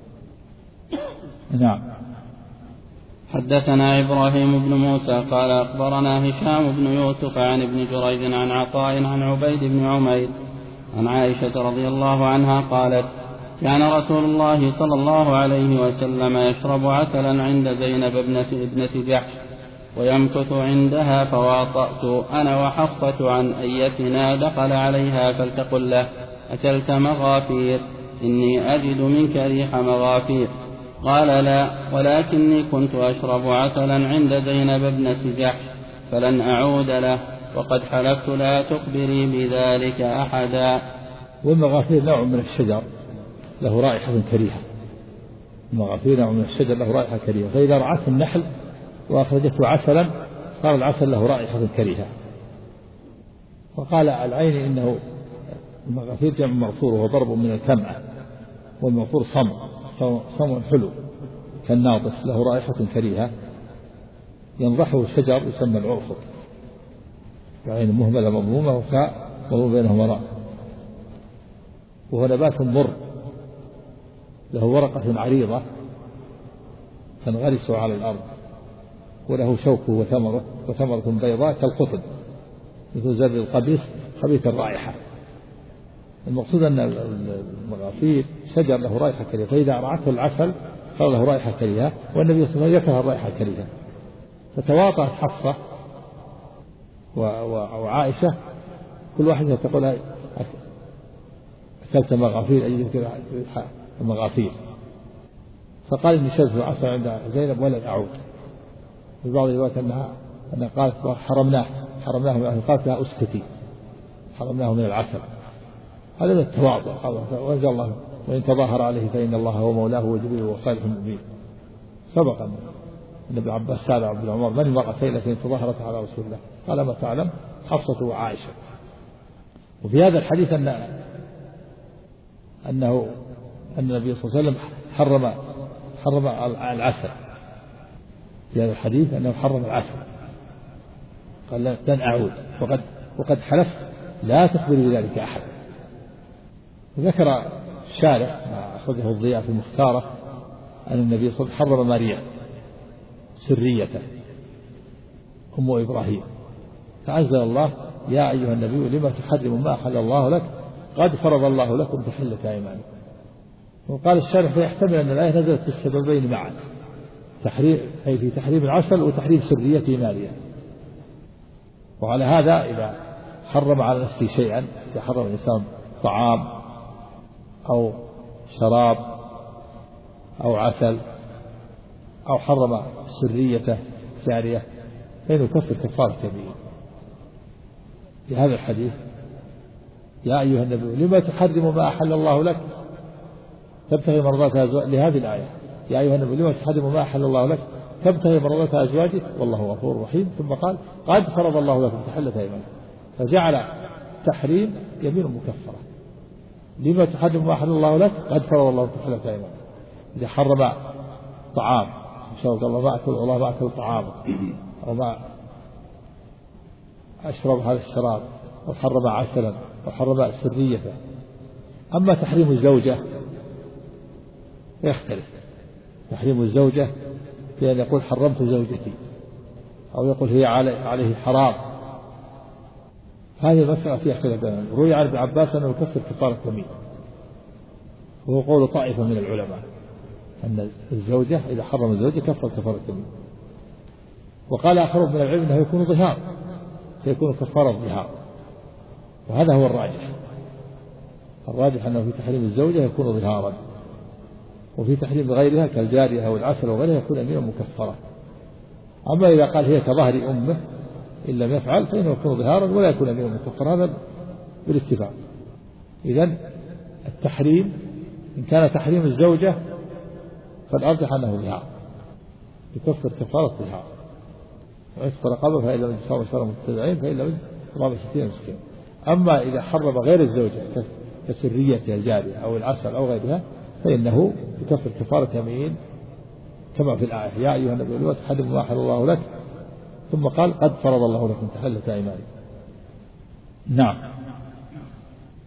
نعم. حدثنا إبراهيم بن موسى قال أخبرنا هشام بن يوسف عن ابن جريج عن عطاء عن عبيد بن عمير عن عائشة رضي الله عنها قالت كان رسول الله صلى الله عليه وسلم يشرب عسلا عند زينب ابنة جحش ويمكث عندها، فواطأت أنا وحفصة عن أيتنا دخل عليها فلتقل له أكلت مغافير إني أجد منك ريح مغافير؟ قال لا، ولكني كنت أشرب عسلا عند زينب ابنة جحش فلن أعود له، وقد حلفت لا تخبري بذلك أحدا. والمغافير نوع من الشجر له رائحة كريهة، المغافير نوع من الشجر له رائحة كريهة، فإذا رعته النحل وأخرجته عسلا صار العسل له رائحة كريهة. وقال العين إنه المغافير جمع مغفور وهو ضرب من الكمعة، والمغفور صمع حلو كالناطف له رائحة كريهة ينضحه الشجر يسمى العرفق، وعين مهملة مضمومة وفاء وهو بينهما راء، وهو نبات مر له ورقة عريضة تنغرس على الأرض، وله شوكه وثمرة بيضاء كالقطن مثل زر القبيس خبيث الرائحة. المقصود أن المغافير شجر له رائحة كريهة، فإذا رعته العسل صار له رائحة كريهة، والنبي صلى الله عليه وسلم يكره الرائحة الكريهة، فتواطأت حفصة وعائشة كل واحدة تقول أكلت مغافير أجد مغافير، فقال إني شربت العسل عند زينب ولن أعود. في بعض الروايات أنها قالت حرمناه من العسل، قالت لها أسكتي حرمناه من العسل. هذا من التواضع، وأنزل الله وإن تظاهر عليه فإن الله هو مولاه وجبريل وصالح المؤمنين. سبق أن ابن عباس سأل عبد العمر من المرأتين التي تظاهرت على رسول الله؟ قال ما تعلم حفصة وعائشة. وفي هذا الحديث أن النبي صلى الله عليه وسلم حرم العسل، في هذا الحديث أنه حرم العسل، قال لن أعود وقد حلفت لا تخبري بذلك أحد. وذكر الشارح ما أخرجه الضياء في المختارة أن النبي صلى الله عليه وسلم حرم ماريا سريته أم إبراهيم، فأنزل الله يا أيها النبي لما تحرم ما أحل الله لك قد فرض الله لكم تحلة أيمانكم. وقال الشارح فيحتمل أن الآية نزلت في السببين معا، أي في تحريم العسل وتحريم سرية ماريا. وعلى هذا إذا حرم على نفسه شيئا، إذا حرم الإنسان طعام أو شراب أو عسل أو حرم سرية جارية فإنه يكفر كفارة يمين. في هذا الحديث يا أيها النبي لما تحرم ما أحل الله لك تبتغي مرضات أزواجك، لهذه الآية يا أيها النبي لما تحرم ما أحل الله لك تبتغي مرضات أزواجك والله غفور رحيم، ثم قال قد فرض الله لكم تحلة أيمانكم، فجعل تحريم يمين مكفرة. لما تحرم ما أحل الله لك قد فرض الله لكم تحلة أيمانكم. إذا حرم طعام إن شاء الله ما أكل طعام أو ما أشرب هذا الشراب أو حرم عسلا أو حرم سريته. أما تحريم الزوجة يختلف، تحريم الزوجة بأن يقول حرمت زوجتي أو يقول هي عليه حرام، هذه المسألة فيها اختلاف. روي عن ابن عباس أنه يكفر كفارة يمين، وهو قول طائفة من العلماء أن الزوجة إذا حرم الزوجة كفر كفارة يمين. وقال آخر من العلم أنه يكون ظهار، فيكون كفارة ظهار، وهذا هو الراجح. الراجح أنه في تحريم الزوجة يكون ظهارا، وفي تحريم غيرها كالجارية أو العسل وغيرها يكون يمينا مكفرة. أما إذا قال هي كظهر أمه إن لم يفعل فإنه يكون ظهارا ولا يكون يمينا مكفرا، هذا بالاتفاق. إذن التحريم إن كان تحريم الزوجة فالأرجح أنه ظهار يكفر كفارة ظهار، وعتق رقبة فإن لم يصام شهر متبعين فإن لم يصام 60 مسكين. أما إذا حرم غير الزوجة كسرية الجارية أو العسل أو غيرها فإنه يكفر كفارة يمين كما في الآية يا أيها النبي لما تحرم ما أحل الله لك، ثم قال قد فرض الله لكم تحلة أيمانكم. نعم.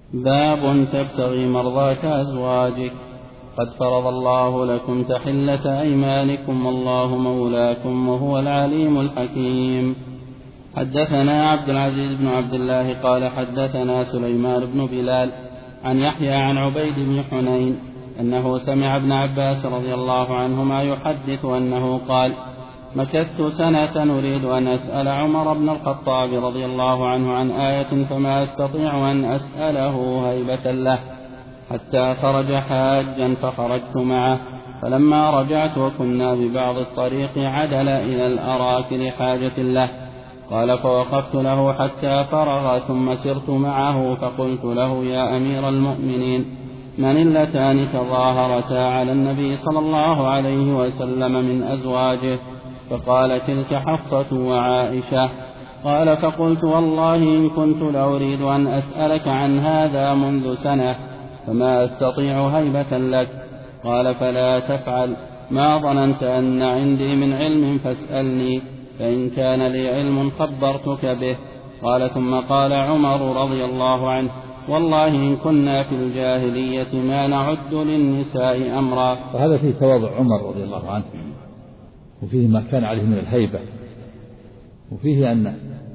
باب تبتغي مرضاة أزواجك. قد فرض الله لكم تحلة أيمانكم والله مولاكم وهو العليم الحكيم. حدثنا عبد العزيز بن عبد الله قال حدثنا سليمان بن بلال عن يحيى عن عبيد بن حنين أنه سمع ابن عباس رضي الله عنهما يحدث أنه قال: مكثت سنة أريد أن أسأل عمر بن الخطاب رضي الله عنه عن آية فما أستطيع أن أسأله هيبة له حتى خرج حاجا فخرجت معه، فلما رجعت وكنا ببعض الطريق عدل إلى الأراك لحاجة له. قال: فوقفت له حتى فرغ ثم سرت معه فقلت له: يا أمير المؤمنين، من اللتان تظاهرتا على النبي صلى الله عليه وسلم من أزواجه؟ فقال: تلك حفصة وعائشة. قال: فقلت: والله إن كنت لأريد أن أسألك عن هذا منذ سنة فما أستطيع هيبة لك. قال: فلا تفعل، ما ظننت أن عندي من علم فاسألني، فإن كان لي علم خبرتك به. قال: ثم قال عمر رضي الله عنه: والله إن كنا في الجاهلية ما نعد للنساء أمرا. وهذا فيه تواضع عمر رضي الله عنه، وفيه ما كان عليه من الهيبة، وفيه أن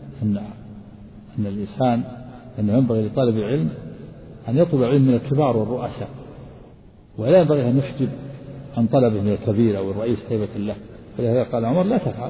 الإنسان أنه ينبغي لطالب العلم أن يطلب العلم من الكبار والرؤساء، ولا ينبغي أن يحجب عن طلبه من الكبير أو الرئيس هيبة له. فلهذا قال عمر: لا تفعل.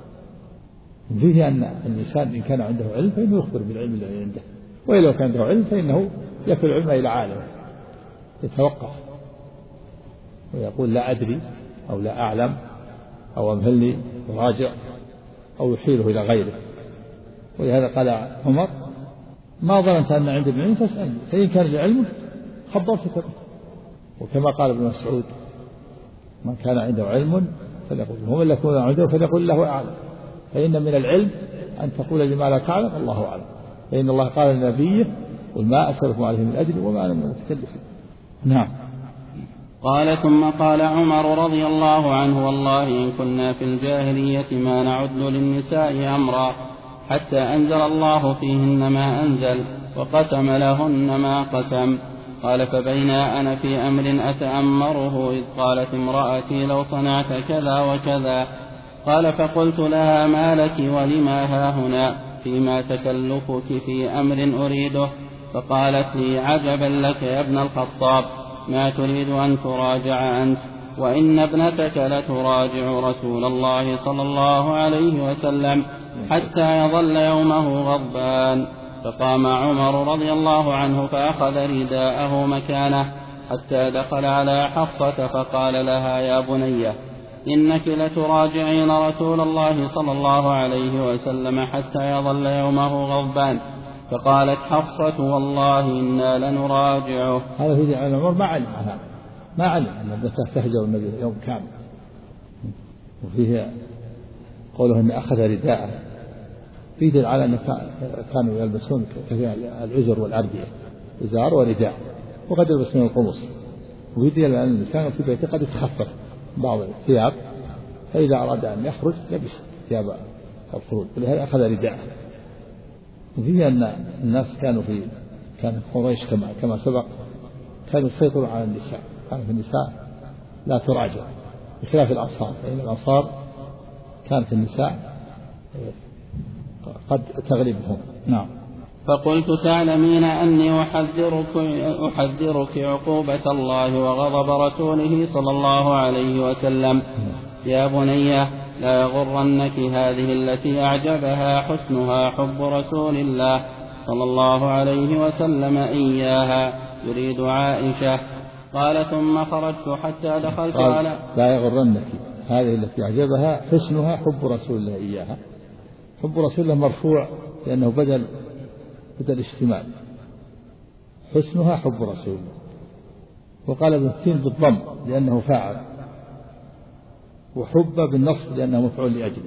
وفيه أن الإنسان إن كان عنده علم فإنه يخبر بالعلم الذي عنده، وإذا كان عنده علم فإنه يكل العلم إلى عالم، يتوقف ويقول: لا أدري أو لا أعلم أو أمهلني وراجع أو يحيله إلى غيره. ولهذا قال عمر: ما ظننت أن عندي من علم فاسألني، فإن كان لي علم خبرتك به. وكما قال ابن مسعود: من كان عنده علم فليقول، ومن لم يكن عنده فليقول له أعلم، فإن من العلم أن تقول لما لا تعلم الله أعلم، فإن الله قال لنبيه: قل ما أسألكم عليه من أجر وما أنا من المتكلفين. نعم. قال: ثم قال عمر رضي الله عنه: والله إن كنا في الجاهلية ما نعد للنساء أمرا حتى أنزل الله فيهن ما أنزل وقسم لهن ما قسم. قال: فبينا أنا في أمر أتأمره إذ قالت امرأتي: لو صنعت كذا وكذا. قال: فقلت لها: ما لك ولما هاهنا، فيما تكلفك في أمر أريده؟ فقالت لي: عجبا لك يا ابن الخطاب، ما تريد أن تراجع أنت، وإن ابنتك لتراجع رسول الله صلى الله عليه وسلم حتى يظل يومه غضبان. فقام عمر رضي الله عنه فأخذ رداءه مكانه حتى دخل على حفصة فقال لها: يا بنية، إنك لتراجعين رسول الله صلى الله عليه وسلم حتى يظل يومه غضبان. فقالت حفصة: والله إنا لنراجعه. هذا في عن عمر ما علم أن ابنته تهجر النبي يوم كامل. وفيه قوله أن أخذ رداءه، فيه دليل على أن كانوا يلبسون العزر والأردية، إزار ورداء، وقد يلبسون القمص. وفيه دليل على أن الإنسان في بيته قد يتخفف بعض الثياب، فإذا أراد أن يخرج لبس ثياب الخروج، ولهذا أخذ رداءه. وفيه أن الناس كان قريش كما سبق كانوا يسيطرون على النساء، كانت النساء لا تراجع بخلاف الأنصار، فإن الأنصار كانت النساء قد تغلبهم. نعم. فقلت: تعلمين أني أحذرك عقوبة الله وغضب رسوله صلى الله عليه وسلم. يا بنية، لا يغرنك هذه التي أعجبها حسنها حب رسول الله صلى الله عليه وسلم إياها، يريد عائشة. قال: ثم خرجت حتى دخلت على لا يغرنك هذه التي أعجبها حسنها حب رسول الله إياها. حب رسول الله مرفوع لأنه بدل اشتمال، حسنها حب رسول الله. وقال ابن سين بالضم لأنه فاعل، وحب بالنصب لأنه مفعول لأجله.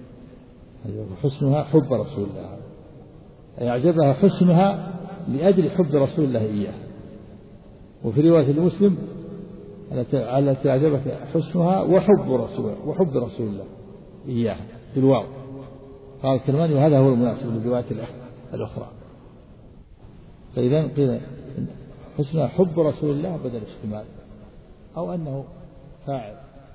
حسنها حب رسول الله، أي أعجبها حسنها لأجل حب رسول الله إياه. وفي رواية المسلم التي أعجبك حسنها وحب رسول الله إياه بالواو. قال الكرماني: وهذا هو المناسب للرواية الأخرى. فإذا قيل حسنها حب رسول الله بدل اشتمال، أو أنه فاعل.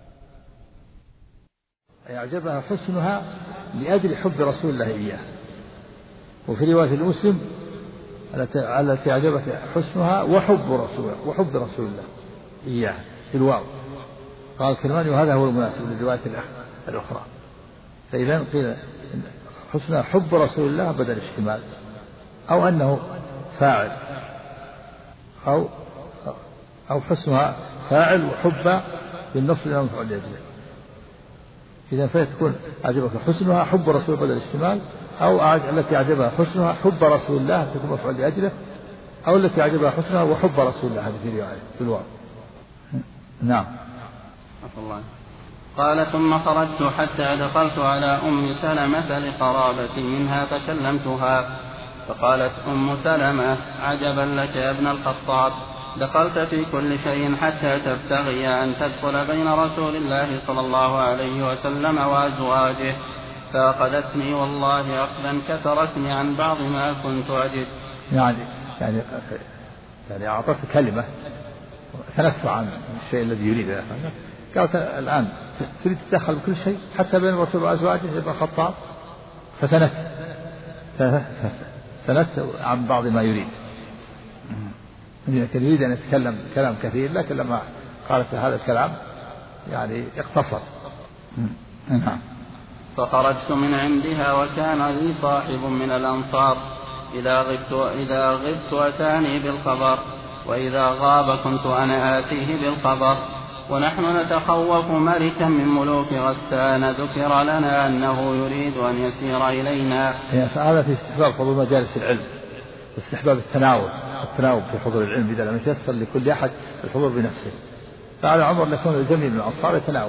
أعجبها حسنها لأجل حب رسول الله إياه. وفي رواية المسلم التي أعجبك حسنها وحب رسول الله إياه في الواو. قال الكرماني وهذا هو المناسب للرواية الأخرى. فإذا قيل حسنها حب رسول الله بدل اشتمال، أو أنه فاعل، أو حسنها فاعل وحب بالنصب إلى مفعول لأجله. إذا فتكون أعجبك حسنها حب رسول الله بدل الاشتمال، أو التي أعجبها حسنها حب رسول الله تكون مفعول لأجله، أو التي أعجبها حسنها وحب رسول الله، هذه في رواية في الواو. نعم. الله. قال ثم خرجت حتى دخلت على أم سلمة لقرابة منها فكلمتها، فقالت أم سلمة عجبا لك يا ابن الخطاب، دخلت في كل شيء حتى تبتغي أن تدخل بين رسول الله صلى الله عليه وسلم وأزواجه، فأخذتني والله أخذا كسرتني عن بعض ما كنت أجد. يعني أعطت كلمة تنفع عن الشيء الذي يريده. قالت الآن تريد تدخل بكل شيء حتى بين الرسول وأزواجه ابن الخطاب، فتنت عن بعض ما يريد. كان يريد أن يتكلم كلام كثير، لكن لما قالت هذا الكلام يعني اقتصر. نعم. فخرجت من عندها وكان لي صاحب من الأنصار، إذا غبت أتاني بالخبر، وإذا غاب كنت أنا آتيه بالخبر، ونحن نتخوف ملكا من ملوك غسان ذكر لنا أنه يريد أن يسير إلينا. فهذا في استحباب حضور مجالس العلم، واستحباب التناوب في حضور العلم إذا لم يتيسر لكل أحد الحضور بنفسه. فعلى عمر يكون الزميل من الأنصار يتناوب.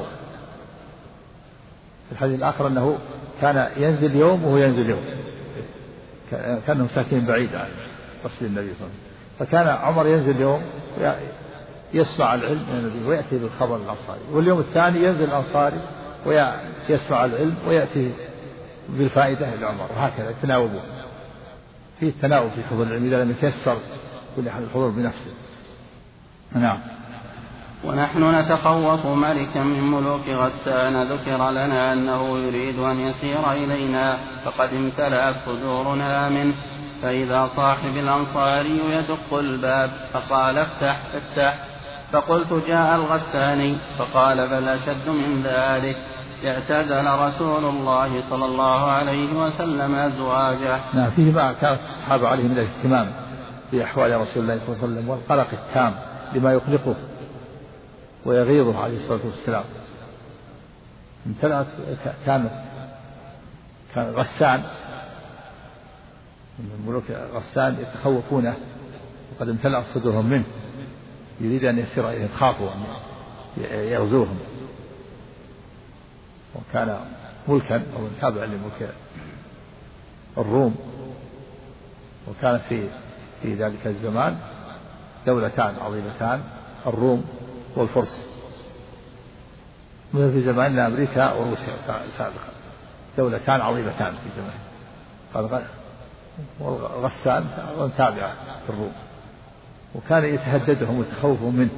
في الحديث الآخر أنه كان ينزل يوم وهو ينزل يوم، كانهم ساكنين بعيد عن رسول النبي صلى الله عليه وسلم، فكان عمر ينزل يوم يسمع العلم من النبي ويأتي بالخبر الأنصاري، واليوم الثاني ينزل الأنصاري ويسمع العلم ويأتي بالفائدة لعمر، وهكذا يتناوبون. فيه التناوب في حضور العلم إذا لم يتيسر كل أحد الحضور بنفسه. نعم. ونحن نتخوف ملكا من ملوك غسان ذكر لنا أنه يريد أن يسير إلينا، فقد امتلأت صدورنا منه، فإذا صاحب الأنصاري يدق الباب فقال افتح، فقلت جاء الغساني، فقال بل أشد من ذلك، اعتزل رسول الله صلى الله عليه وسلم أزواجه. نعم. فيه ما كانت الصحابة عليه من الاهتمام في أحوال رسول الله صلى الله عليه وسلم والقلق التام لما يقلقه ويغيظه عليه الصلاة والسلام. امتلأت كان غسان من ملوك غسان يتخوفونه، وقد امتلأت صدورهم منه، يريد أن يسير إليهم، خافوا أن يغزوهم. وكان ملكا أو تابع لملك الروم، وكان في ذلك الزمان دولتان عظيمتان، الروم والفرس، في زمان أمريكا وروسيا سابقا، دولتان عظيمتان في زمان. والغسان تابعة في الروم، وكان يتهددهم ويتخوفهم منه.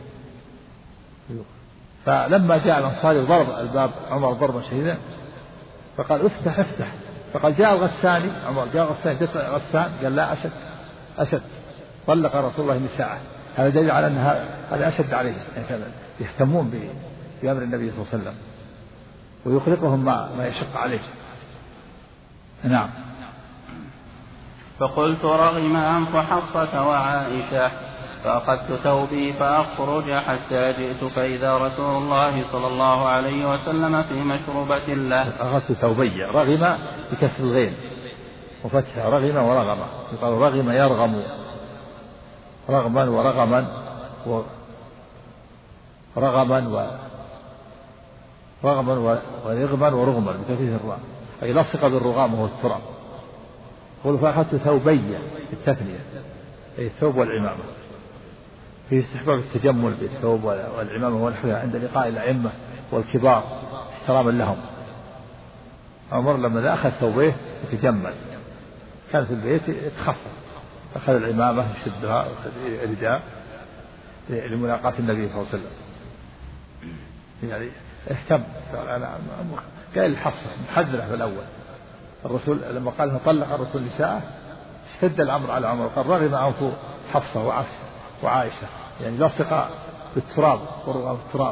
فلما جاء الأنصاري ضرب الباب عمر ضربا شديدا، فقال افتح، فقال جاء الغساني، عمر جاء الغساني، جاء الغسان، قال لا أشد، طلق رسول الله نساءه. هذا دليل على أن هذا أشد عليه، يهتمون بأمر النبي صلى الله عليه وسلم ويقلقهم ما يشق عليه. نعم. فقلت رغم أنف حفصة وعائشة، فأخذت ثوبي فأخرج حتى جئت فإذا رسول الله صلى الله عليه وسلم في مشربة له. أخذت ثوبي، رغم بكسر الغين وفتحها، رغم ورغم، يقال رغم يرغم، رغما ورغما ورغما ورغما بتكسير الراء، أي لصق بالرغام وهو التراب. قل فأخذت ثوبي بالتثنية، أي الثوب والعمامة. في استحباب التجمل بالثوب والعمامة ونحوها عند لقاء الأئمة والكبار احتراما لهم. عمر لما أخذ ثوبيه يتجمل، كان في البيت يتخفف أخذ العمامة يشدها رداء لملاقاة النبي صلى الله عليه وسلم، يعني اهتم. قال الحفصة محذرة في الأول، الرسول لما قال انه طلق الرسول نساءه اشتد الأمر على عمر، قال رغم أنف حفصة وعائشة، يعني لا ثقة بالتراب ورغم التراب،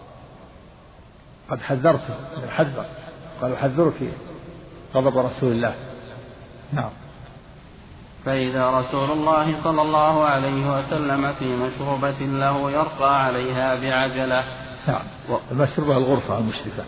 قد حذرت من الحذر، قال أحذرك غضب رسول الله. نعم. فإذا رسول الله صلى الله عليه وسلم في مشروبة له يرقى عليها بعجلة. نعم. المشروبة الغرفة المشرفة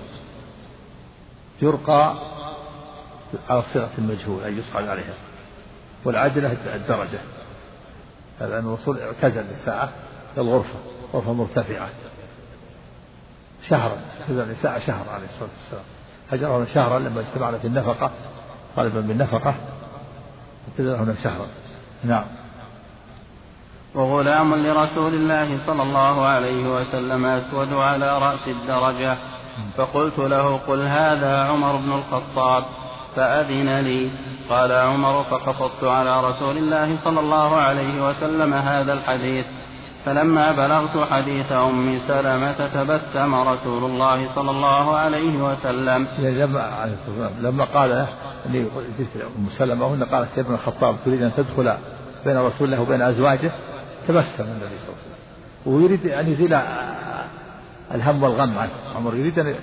يرقى على صيغة المجهول أي يصعد عليها، والعجلة الدرجة، هذا أن الرسول اعتزل الساعة الغرفة، غرفة مرتفعة شهرا، اعتزل الساعة شهر عليه الصلاة والسلام، هجرهن شهرا لما اجتمعنا في النفقة طالبا بالنفقة، اعتزلهن شهرا. نعم. وغلام لرسول الله صلى الله عليه وسلم أسود على رأس الدرجة، فقلت له قل هذا عمر بن الخطاب، فأذن لي. قال عمر فقصصت على رسول الله صلى الله عليه وسلم هذا الحديث، فلما بلغت حديث أم سلمة تبسم رسول الله صلى الله عليه وسلم. لما قال أم سلمة هنا قالت يا ابن الخطاب تريد أن تدخل بين رسول الله وبين أزواجه، تبسم النبي صلى الله عليه وسلم ويريد أن يزيل الهم والغم عنه. عمر يريد أن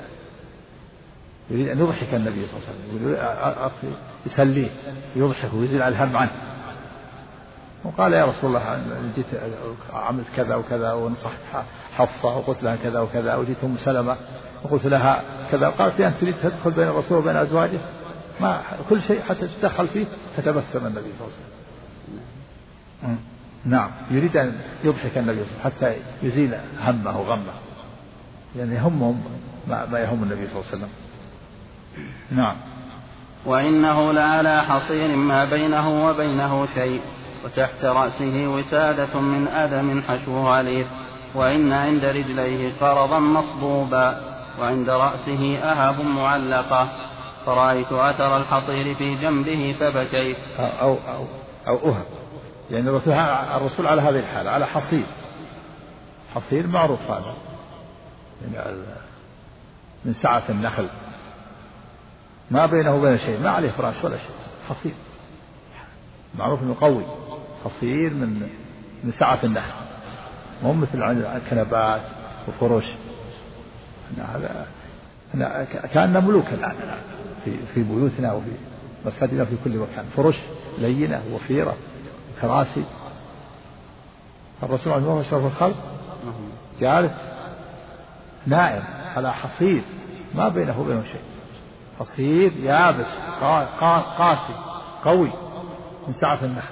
يضحك النبي صلى الله عليه وسلم، يسليه يضحك ويزيل الهم عنه. وقال يا رسول الله جيت عملت كذا وكذا ونصحت حفصة وقلت لها كذا وكذا، وجيت أم سلمة وقلت لها كذا، وقالت أنت تريد تدخل بين الرسول وبين أزواجه، ما كل شيء حتى تدخل فيه. فتبسم النبي صلى الله عليه وسلم. نعم. يريد أن يضحك النبي صلى الله عليه وسلم حتى يزيل همه وغمه، يعني يهمهم ما يهم النبي صلى الله عليه وسلم. نعم. وإنه لعلى حصير ما بينه وبينه شيء، وتحت رأسه وسادة من أدم حشوه عليه، وإن عند رجليه قرضا مصبوبا، وعند رأسه أهب معلقة، فرأيت أثر الحصير في جنبه فبكيت. أو أهب، يعني الرسول على هذه الحالة على حصير معروف هذا، يعني من سعة النخل ما بينه وبين شيء، ما عليه فراش ولا شيء، حصير معروف انه قوي، حصير من سعة النخل، مو مثل الكنبات وفرش. هذا كأننا ملوكا الآن في بيوتنا وفي مساجدنا في كل مكان، فرش لينة وفيرة وكراسي. الرسول عليه الصلاة والسلام أشرف الخلق جالس نائم على حصير ما بينه وبينه شيء، حصير يابس قاسي قوي من سعة النخل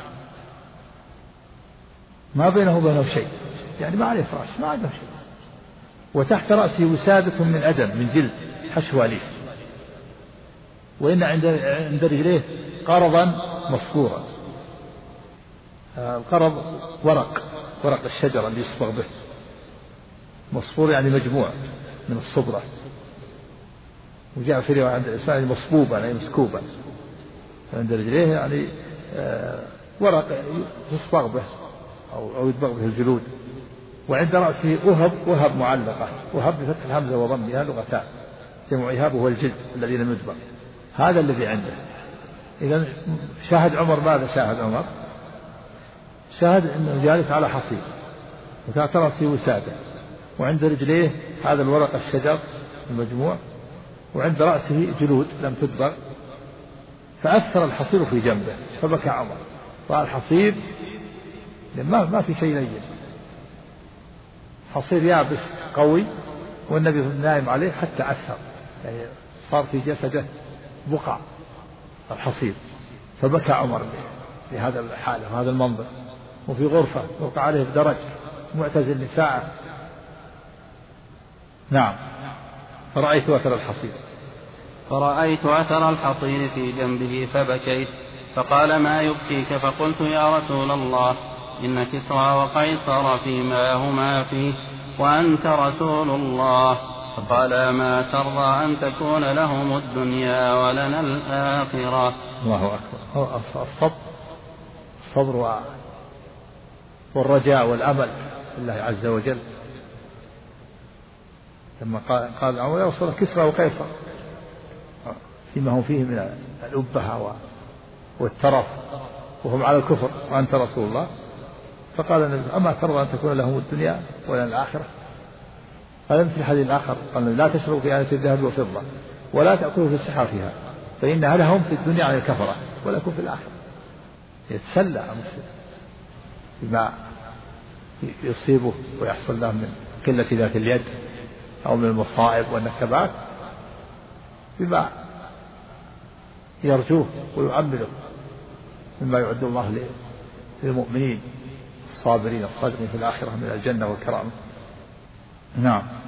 ما بينه وبينه شيء، يعني ما عليه فراش ما عنده شيء. وتحت رأسه وسادة من أدم من جلد حشو أليف، وإن عند رجليه قرضا مصفورا. القرض ورق الشجرة اللي يصبغ به، مصفور يعني مجموع من الصبرة، وجاء في رواية عند الإسماعيلي مصبوبا يعني مسكوبا. عند رجليه يعني ورق يصبغ به أو يدبغ به الجلود. وعند رأسه أهب معلقة، أهب بفتح الهمزة وضمها لغتان، جمع إهاب هو الجلد الذي لم يدبغ، هذا الذي عنده. إذا شاهد عمر ماذا شاهد عمر؟ شاهد أنه جالس على حصير وتحت رأسه وسادة، وعند رجليه هذا الورق الشجر المجموع، وعند رأسه جلود لم تدبغ. فأثر الحصير في جنبه فبكى عمر، والحصير ما في شيء لين، حصير يابس قوي والنبي نايم عليه حتى أثر، يعني صار في جسده بقع الحصير. فبكى عمر لهذا الحالة وهذا المنظر، وفي غرفة وقع عليه بدرج معتزل نساءه. نعم. فرأيت أثر الحصير في جنبه فبكيت، فقال ما يبكيك؟ فقلت يا رسول الله إن كسرى وقيصر فيما هما فيه وأنت رسول الله. فقال ما ترضى أن تكون لهم الدنيا ولنا الآخرة. الله أكبر. والصبر والرجاء والأمل لله عز وجل. لما قال عمر يا رسول الله كسرى وقيصر فيما هم فيه من الأبهة والترف وهم على الكفر وأنت رسول الله، فقال النبي أما ترضى أن تكون لهم الدنيا ولا الآخرة؟ قال مثل الحديث الآخر قال لا تشربوا في آنية الذهب والفضة ولا تأكلوا في سحافها فإنها لهم في الدنيا عن الكفرة ولكم في الآخرة. يتسلى المسلم بما يصيبه ويحصل له من قلة ذات اليد أو من المصائب والنكبات بما يرجوه ويؤمله مما يعد الله للمؤمنين الصابرين الصادقين في الآخرة من الجنة والكرامة. نعم.